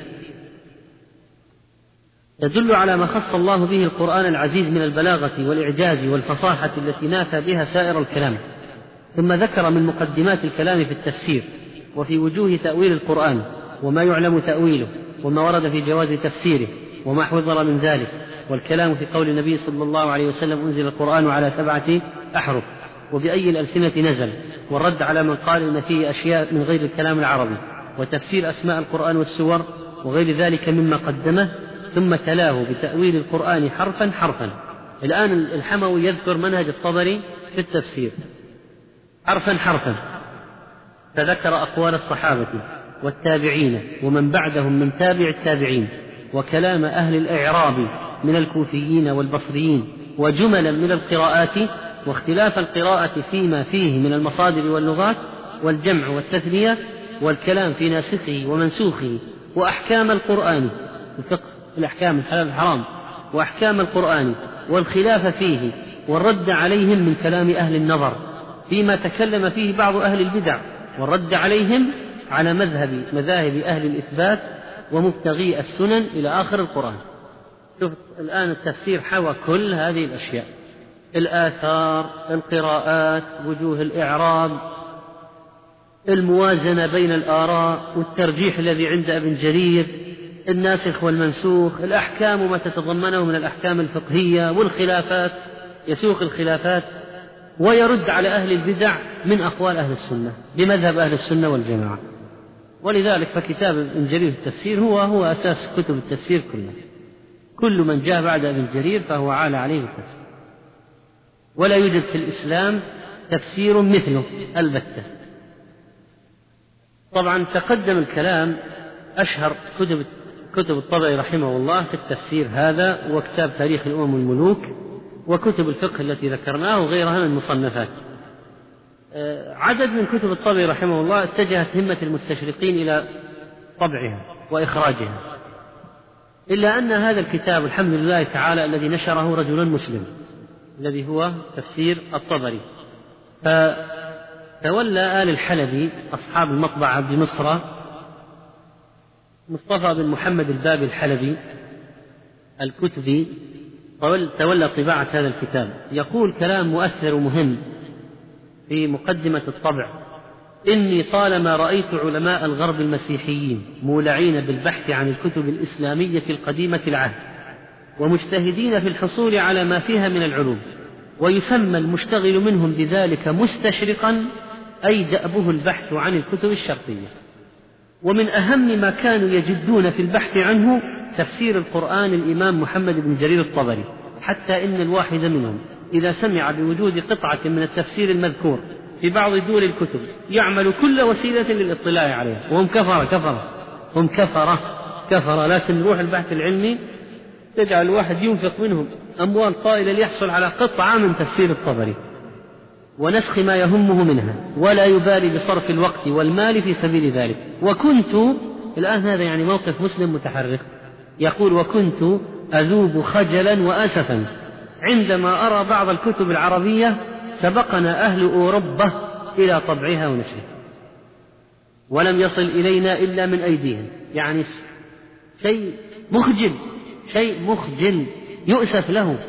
Speaker 1: تدل على ما خص الله به القرآن العزيز من البلاغة والإعجاز والفصاحة التي نافى بها سائر الكلام. ثم ذكر من مقدمات الكلام في التفسير وفي وجوه تأويل القرآن، وما يعلم تأويله، وما ورد في جواز تفسيره، وما حضر من ذلك، والكلام في قول النبي صلى الله عليه وسلم: أنزل القرآن على 7 أحرف، وبأي الألسنة نزل، والرد على من قال إن فيه أشياء من غير الكلام العربي، وتفسير أسماء القرآن والسور وغير ذلك مما قدمه. ثم تلاه بتأويل القرآن حرفا حرفا. الآن الحموي يذكر منهج الطبري في التفسير حرفا حرفا، فذكر أقوال الصحابة والتابعين ومن بعدهم من تابع التابعين، وكلام أهل الإعراب من الكوفيين والبصريين، وجملا من القراءات، واختلاف القراءة فيما فيه من المصادر واللغات، والجمع والتثنية، والكلام في ناسخه ومنسوخه، وأحكام القرآن، الفقه الأحكام الحلال الحرام، وأحكام القرآن والخلاف فيه، والرد عليهم من كلام أهل النظر فيما تكلم فيه بعض أهل البدع، والرد عليهم على مذاهب أهل الإثبات ومبتغي السنن إلى آخر القرآن. شوف الآن التفسير حوى كل هذه الأشياء: الآثار، القراءات، وجوه الإعراب، الموازنة بين الآراء، والترجيح الذي عند ابن جرير، الناسخ والمنسوخ، الأحكام وما تتضمنه من الأحكام الفقهية، والخلافات، يسوق الخلافات، ويرد على أهل البدع من أقوال أهل السنة بمذهب أهل السنة والجماعة. ولذلك فكتاب ابن جرير في التفسير هو أساس كتب التفسير كلها. كل من جاء بعد ابن جرير فهو عال عليه التفسير، ولا يوجد في الإسلام تفسير مثله البتة. طبعا تقدم الكلام أشهر كتب الطبري رحمه الله في التفسير هذا، وكتاب تاريخ الأمم والملوك، وكتب الفقه التي ذكرناه، وغيرها من المصنفات. عدد من كتب الطبري رحمه الله اتجهت همة المستشرقين إلى طبعها وإخراجها، إلا أن هذا الكتاب الحمد لله تعالى الذي نشره رجل مسلم، الذي هو تفسير الطبري، فتولى آل الحلبي أصحاب المطبعة بمصر مصطفى بن محمد البابي الحلبي الكتبي، تولى طباعة هذا الكتاب. يقول كلام مؤثر ومهم في مقدمة الطبع: إني طالما رأيت علماء الغرب المسيحيين مولعين بالبحث عن الكتب الإسلامية القديمة العهد، ومجتهدين في الحصول على ما فيها من العلوم، ويسمى المشتغل منهم بذلك مستشرقا، أي دأبه البحث عن الكتب الشرقية. ومن أهم ما كانوا يجدون في البحث عنه تفسير القرآن الإمام محمد بن جرير الطبري، حتى إن الواحد منهم إذا سمع بوجود قطعة من التفسير المذكور في بعض دول الكتب يعمل كل وسيلة للاطلاع عليها، وهم كفرة، لكن روح البحث العلمي تجعل الواحد ينفق منهم أموال طائلة ليحصل على قطعة من تفسير الطبري ونسخ ما يهمه منها، ولا يبالي بصرف الوقت والمال في سبيل ذلك. وكنت الآن هذا يعني موقف مسلم متحرك، يقول: وكنت أذوب خجلا وأسفا عندما أرى بعض الكتب العربية سبقنا أهل أوروبا إلى طبعها ونشرها ولم يصل إلينا إلا من أيديهم. يعني شيء مخجل، شيء مخجل يؤسف له.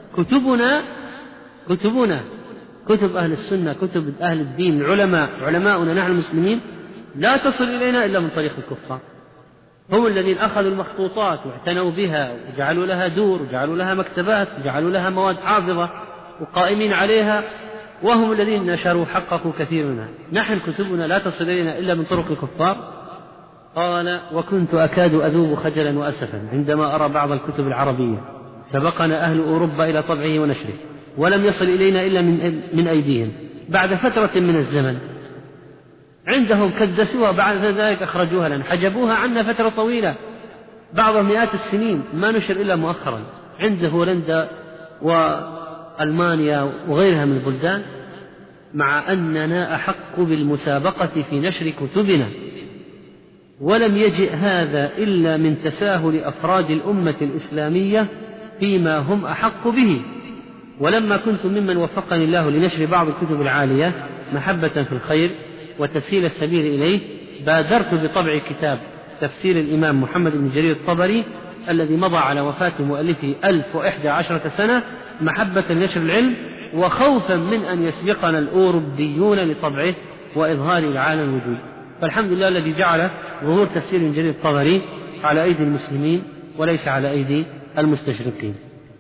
Speaker 1: كتبنا كتب أهل السنة، كتب أهل الدين، علماؤنا نحن المسلمين لا تصل إلينا إلا من طريق الكفار. هم الذين أخذوا المخطوطات واعتنوا بها وجعلوا لها دور وجعلوا لها مكتبات وجعلوا لها مواد حافظة وقائمين عليها، وهم الذين نشروا حققوا كثير منها. نحن كتبنا لا تصل إلينا إلا من طرق الكفار. قال: وكنت أكاد أذوب خجلا وأسفا عندما أرى بعض الكتب العربية سبقنا أهل أوروبا إلى طبعه ونشره ولم يصل إلينا إلا من أيديهم. بعد فترة من الزمن عندهم كدسوها، بعد ذلك أخرجوها لنا، حجبوها عنا فترة طويلة، بعض مئات السنين، ما نشر إلا مؤخرا عند هولندا وألمانيا وغيرها من البلدان، مع أننا أحق بالمسابقة في نشر كتبنا. ولم يجئ هذا إلا من تساهل أفراد الأمة الإسلامية فيما هم أحق به. ولما كنت ممن وفقني الله لنشر بعض الكتب العالية محبة في الخير وتسهيل السبيل إليه، بادرت بطبع كتاب تفسير الإمام محمد بن جرير الطبري الذي مضى على وفاة مؤلفه 1011 سنة، محبة لنشر العلم وخوفا من أن يسبقنا الأوروبيون لطبعه وإظهار العالم الوجود. فالحمد لله الذي جعل ظهور تفسير ابن جرير الطبري على أيدي المسلمين وليس على أيدي المستشرقين.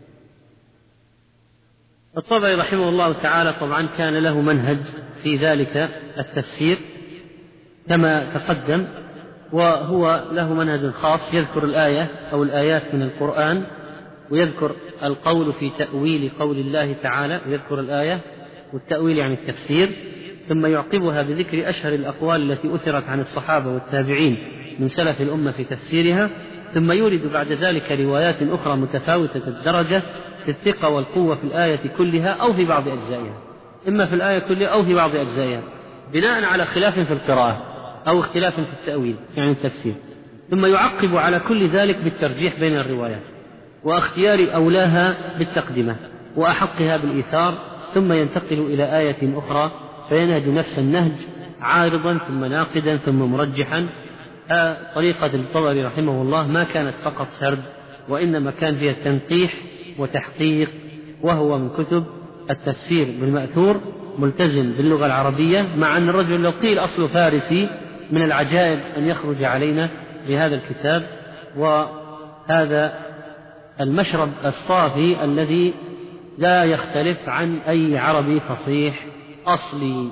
Speaker 1: الطبري رحمه الله تعالى طبعا كان له منهج في ذلك التفسير كما تقدم، وهو له منهج خاص، يذكر الآية أو الآيات من القرآن ويذكر القول في تأويل قول الله تعالى، يذكر الآية والتأويل يعني التفسير، ثم يعقبها بذكر أشهر الأقوال التي أثرت عن الصحابة والتابعين من سلف الأمة في تفسيرها، ثم يورد بعد ذلك روايات أخرى متفاوتة الدرجة في الثقة والقوة في الآية كلها أو في بعض أجزائها، إما في الآية كلها أو في بعض أجزائها، بناء على خلاف في القراءة أو اختلاف في التأويل يعني التفسير. ثم يعقب على كل ذلك بالترجيح بين الروايات واختيار أولاها بالتقدمة وأحقها بالإيثار، ثم ينتقل إلى آية أخرى فينهج نفس النهج عارضا ثم ناقدا ثم مرجحا. طريقة الطبري رحمه الله ما كانت فقط سرد، وإنما كان فيها تنقيح وتحقيق، وهو من كتب التفسير بالمأثور ملتزم باللغة العربية، مع أن الرجل لو قيل أصل فارسي من العجائب أن يخرج علينا بهذا الكتاب. وهذا المشرب الصافي الذي لا يختلف عن أي عربي فصيح أصلي.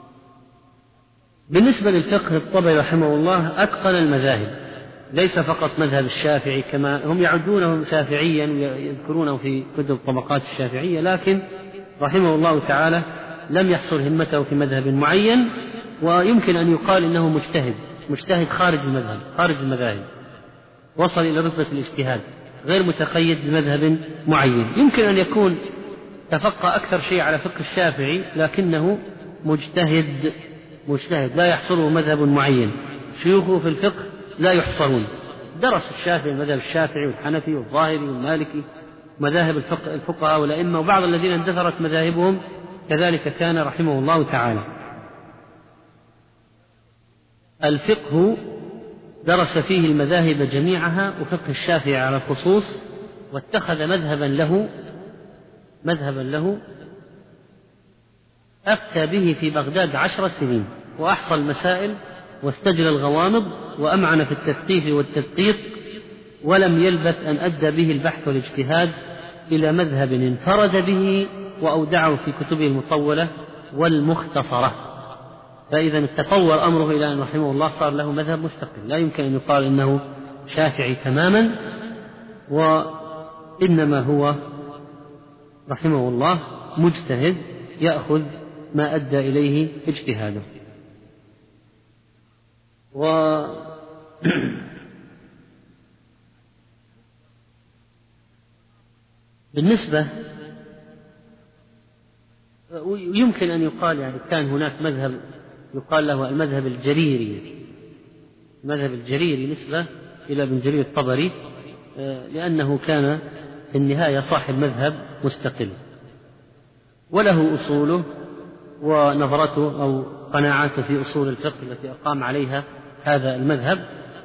Speaker 1: بالنسبة للفقه الطبري رحمه الله أتقن المذاهب، ليس فقط مذهب الشافعي كما هم يعدونه شافعيا ويذكرونه في كتب طبقات الشافعية، لكن رحمه الله تعالى لم يحصر همته في مذهب معين، ويمكن أن يقال إنه مجتهد خارج المذاهب، وصل إلى رتبة الاجتهاد غير متقيد بمذهب معين. يمكن أن يكون تفقه أكثر شيء على فقه الشافعي، لكنه مجتهد لا يحصره مذهب معين. شيوخه في الفقه لا يحصرون، درس الشافعي المذهب الشافعي والحنفي والظاهري والمالكي، مذاهب الفقهاء والأئمة، وبعض الذين اندثرت مذاهبهم كذلك كان رحمه الله تعالى. الفقه درس فيه المذاهب جميعها وفقه الشافعي على الخصوص، واتخذ مذهبا له أفتى به في بغداد 10 سنين، وأحصى المسائل واستجلى الغوامض وأمعن في التثقيف والتدقيق، ولم يلبث أن أدى به البحث والاجتهاد إلى مذهب انفرد به وأودعه في كتبه المطولة والمختصرة. فإذا تطور أمره إلى أن رحمه الله صار له مذهب مستقل، لا يمكن أن يقال إنه شافعي تماما، وإنما هو رحمه الله مجتهد يأخذ ما أدى إليه اجتهاده. بالنسبة يمكن أن يقال يعني كان هناك مذهب يقال له المذهب الجريري، المذهب الجريري نسبة إلى ابن جرير الطبري، لأنه كان في النهاية صاحب مذهب مستقل وله أصوله ونظرته أو قناعاته في أصول الفقه التي أقام عليها هذا المذهب.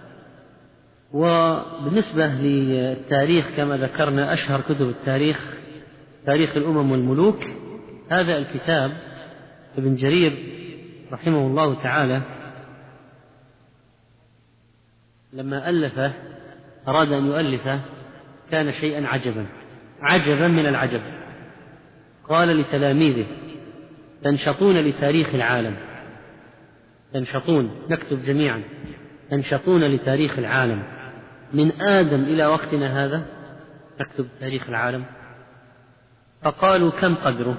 Speaker 1: وبالنسبة للتاريخ كما ذكرنا أشهر كتب التاريخ تاريخ الأمم والملوك. هذا الكتاب ابن جرير رحمه الله تعالى لما ألفه أراد أن يؤلفه كان شيئا عجبا من العجب. قال لتلاميذه: تنشطون لتاريخ العالم، تنشطون، نكتب جميعا، تنشطون لتاريخ العالم من آدم إلى وقتنا هذا، نكتب تاريخ العالم. فقالوا: كم قدره؟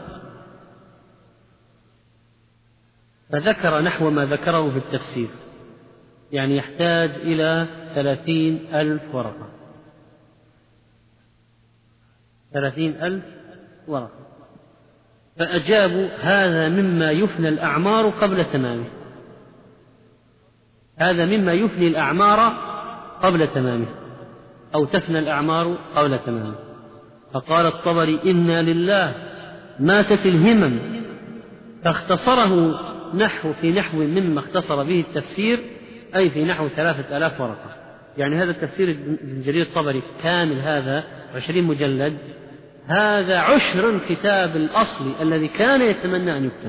Speaker 1: فذكر نحو ما ذكره في التفسير، يعني يحتاج إلى 30,000 ورقة، 30,000 ورقة. فأجابوا: هذا مما يفنى الأعمار قبل تمامه، هذا مما يفني الأعمار قبل تمامه، أو تفنى الأعمار قبل تمامه. فقال الطبري: إنا لله، ماتت الهمم. فاختصره في نحو مما اختصر به التفسير، أي في نحو 3,000 ورقة. يعني هذا التفسير ابن جرير الطبري كامل، هذا 20 مجلد، هذا عشر الكتاب الأصلي الذي كان يتمنى أن يكتب.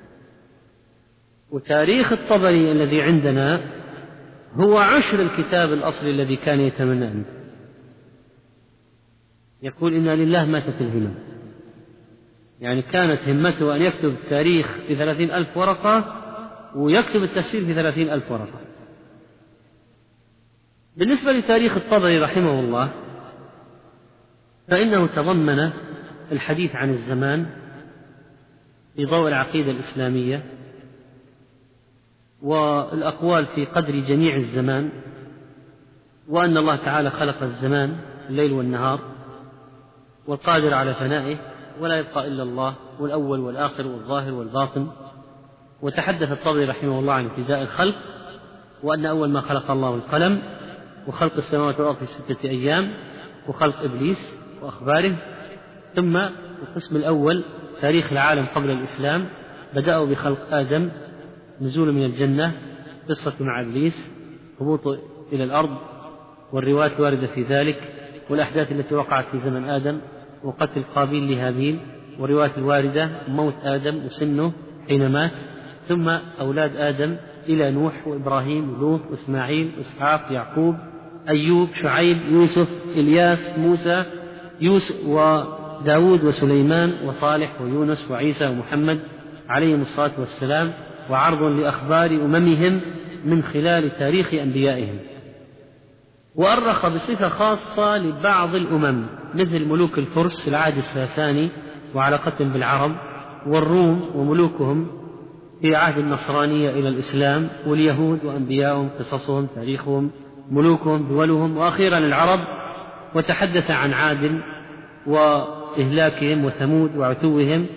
Speaker 1: وتاريخ الطبري الذي عندنا هو عشر الكتاب الأصلي الذي كان يتمنى أن يكتب. يقول: إنا لله، ماتت الهمم. يعني كانت همته أن يكتب التاريخ في 30,000 ورقة ويكتب التفسير في 30,000 ورقة. بالنسبة لتاريخ الطبري رحمه الله فإنه تضمن الحديث عن الزمان في ضوء العقيدة الإسلامية، والأقوال في قدر جميع الزمان، وأن الله تعالى خلق الزمان الليل والنهار والقادر على فنائه ولا يبقى إلا الله، والأول والآخر والظاهر والباطن. وتحدث الطبري رحمه الله عن ابتداء الخلق، وأن أول ما خلق الله القلم، وخلق السماوات والأرض في 6 أيام، وخلق إبليس وأخباره. ثم القسم الأول تاريخ العالم قبل الإسلام، بدأوا بخلق آدم، نزول من الجنة، قصة مع إبليس، هبوط إلى الأرض والروايات الواردة في ذلك، والأحداث التي وقعت في زمن آدم، وقتل قابيل لهابيل، والروايات الواردة، موت آدم وسنه حين مات، ثم أولاد آدم إلى نوح وإبراهيم ولوط وإسماعيل وإسحاق يعقوب أيوب شعيب يوسف إلياس موسى يوسف وداود وسليمان وصالح ويونس وعيسى ومحمد عليهم الصلاة والسلام، وعرض لأخبار أممهم من خلال تاريخ أنبيائهم. وأرخ بصفة خاصة لبعض الأمم مثل ملوك الفرس في العهد الساساني وعلاقتهم بالعرب، والروم وملوكهم في عهد النصرانية إلى الإسلام، واليهود وأنبيائهم قصصهم تاريخهم ملوكهم دولهم، وأخيرا العرب. وتحدث عن عاد وإهلاكهم وثمود وعتوهم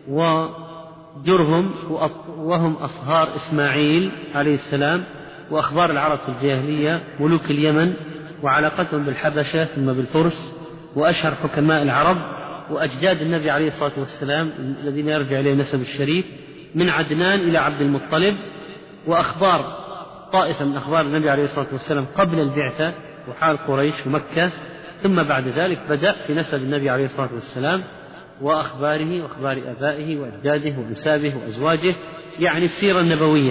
Speaker 1: وجرهم وهم أصهار إسماعيل عليه السلام، وأخبار العرب في الجاهلية، ملوك اليمن وعلاقتهم بالحبشة ثم بالفرس، وأشهر حكماء العرب، وأجداد النبي عليه الصلاة والسلام الذين يرجع إليه النسب الشريف من عدنان إلى عبد المطلب، وأخبار طائفة من أخبار النبي عليه الصلاة والسلام قبل البعثة وحال قريش ومكة. ثم بعد ذلك بدأ في نسب النبي عليه الصلاة والسلام وأخباره وأخبار آبائه وأجداده وأنسابه وأزواجه، يعني السيرة النبوية.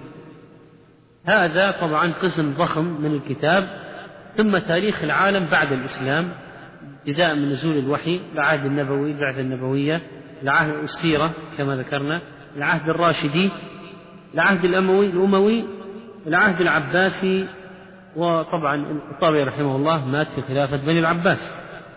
Speaker 1: هذا طبعا قسم ضخم من الكتاب. ثم تاريخ العالم بعد الإسلام، ابتداء من نزول الوحي، العهد النبوي، البعثة النبوية، العهد السيرة كما ذكرنا، العهد الراشدي، العهد الأموي، العهد العباسي. وطبعا الطبري رحمه الله مات في خلافة بني العباس،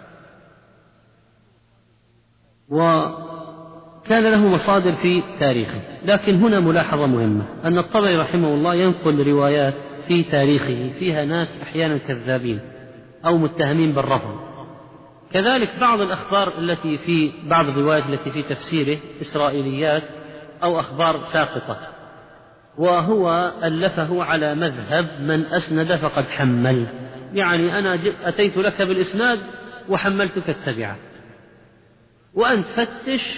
Speaker 1: وكان له مصادر في تاريخه. لكن هنا ملاحظة مهمة، أن الطبري رحمه الله ينقل روايات في تاريخه فيها ناس أحيانا كذابين أو متهمين بالرفض، كذلك بعض الأخبار التي في بعض الروايات التي في تفسيره إسرائيليات أو أخبار ساقطة، وهو ألفه على مذهب من أسند فقد حمل، يعني أنا أتيت لك بالإسناد وحملتك التبعة، وأنت فتش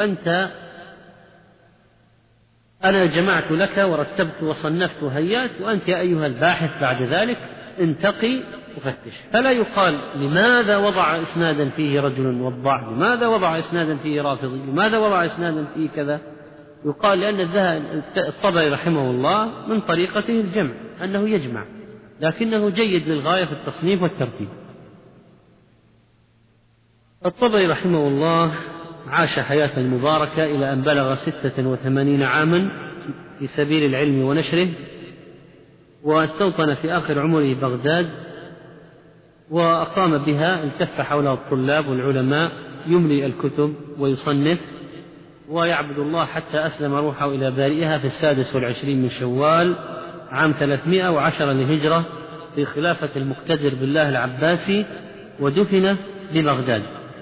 Speaker 1: أنا جمعت لك ورتبت وصنفت وهيأت، وأنت يا أيها الباحث بعد ذلك انتقي وفتش. فلا يقال لماذا وضع إسنادا فيه رجل وضع، لماذا وضع إسنادا فيه رافضي، لماذا وضع إسنادا فيه كذا. يقال لأن الطبري رحمه الله من طريقته الجمع، أنه يجمع، لكنه جيد للغاية في التصنيف والترتيب. الطبري رحمه الله عاش حياة مباركة إلى أن بلغ 86 عاما في سبيل العلم ونشره، واستوطن في آخر عمره بغداد وأقام بها، التف حولها الطلاب والعلماء، يملي الكتب ويصنف ويعبد الله حتى أسلم روحه إلى بارئها في 26 من شوال عام 310 للهجرة في خلافة المقتدر بالله العباسي، ودفن ببغداد.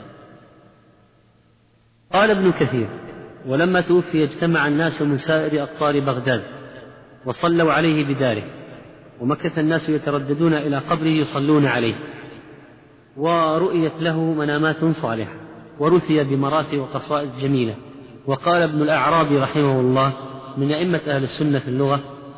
Speaker 1: قال ابن كثير: ولما توفي اجتمع الناس من سائر أقطار بغداد وصلوا عليه بداره، ومكث الناس يترددون إلى قبره يصلون عليه، ورؤيت له منامات صالحة، ورثي بمراتب وقصائد جميلة. وقال ابن الأعرابي رحمه الله من أئمة أهل السنة في اللغة: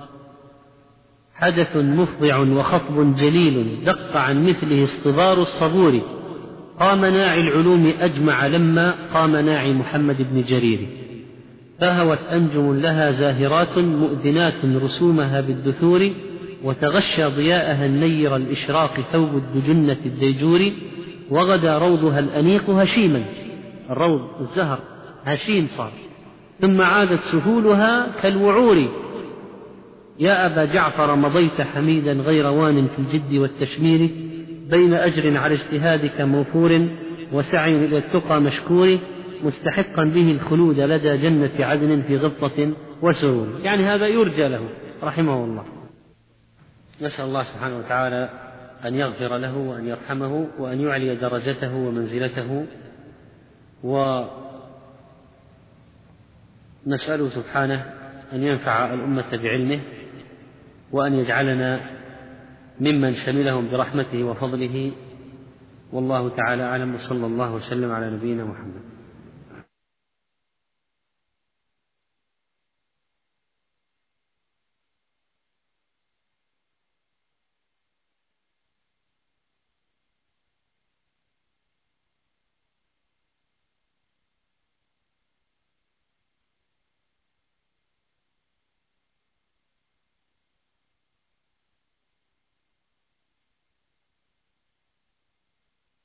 Speaker 1: حدث مفضع وخطب جليل دق عن مثله اصطبار الصبور، قام ناعي العلوم أجمع لما قام ناعي محمد بن جرير، فهوت أنجم لها زاهرات مؤذنات رسومها بالدثور، وتغشى ضياءها النير الإشراق ثوب الدجنة الديجور، وغدا روضها الأنيق هشيما، الروض الزهر هشيم صار، ثم عادت سهولها كالوعور. يا أبا جعفر مضيت حميدا غير وان في الجد والتشمير، بين أجر على اجتهادك موفور وسعي إلى التقى مشكور، مستحقا به الخلود لدى جنة عدن في غبطة وسرور. يعني هذا يرجى له رحمه الله. نسأل الله سبحانه وتعالى أن يغفر له وأن يرحمه وأن يعلي درجته ومنزلته، ونسأله سبحانه أن ينفع الأمة بعلمه، وأن يجعلنا ممن شملهم برحمته وفضله. والله تعالى أعلم، وصلى الله وسلم على نبينا محمد.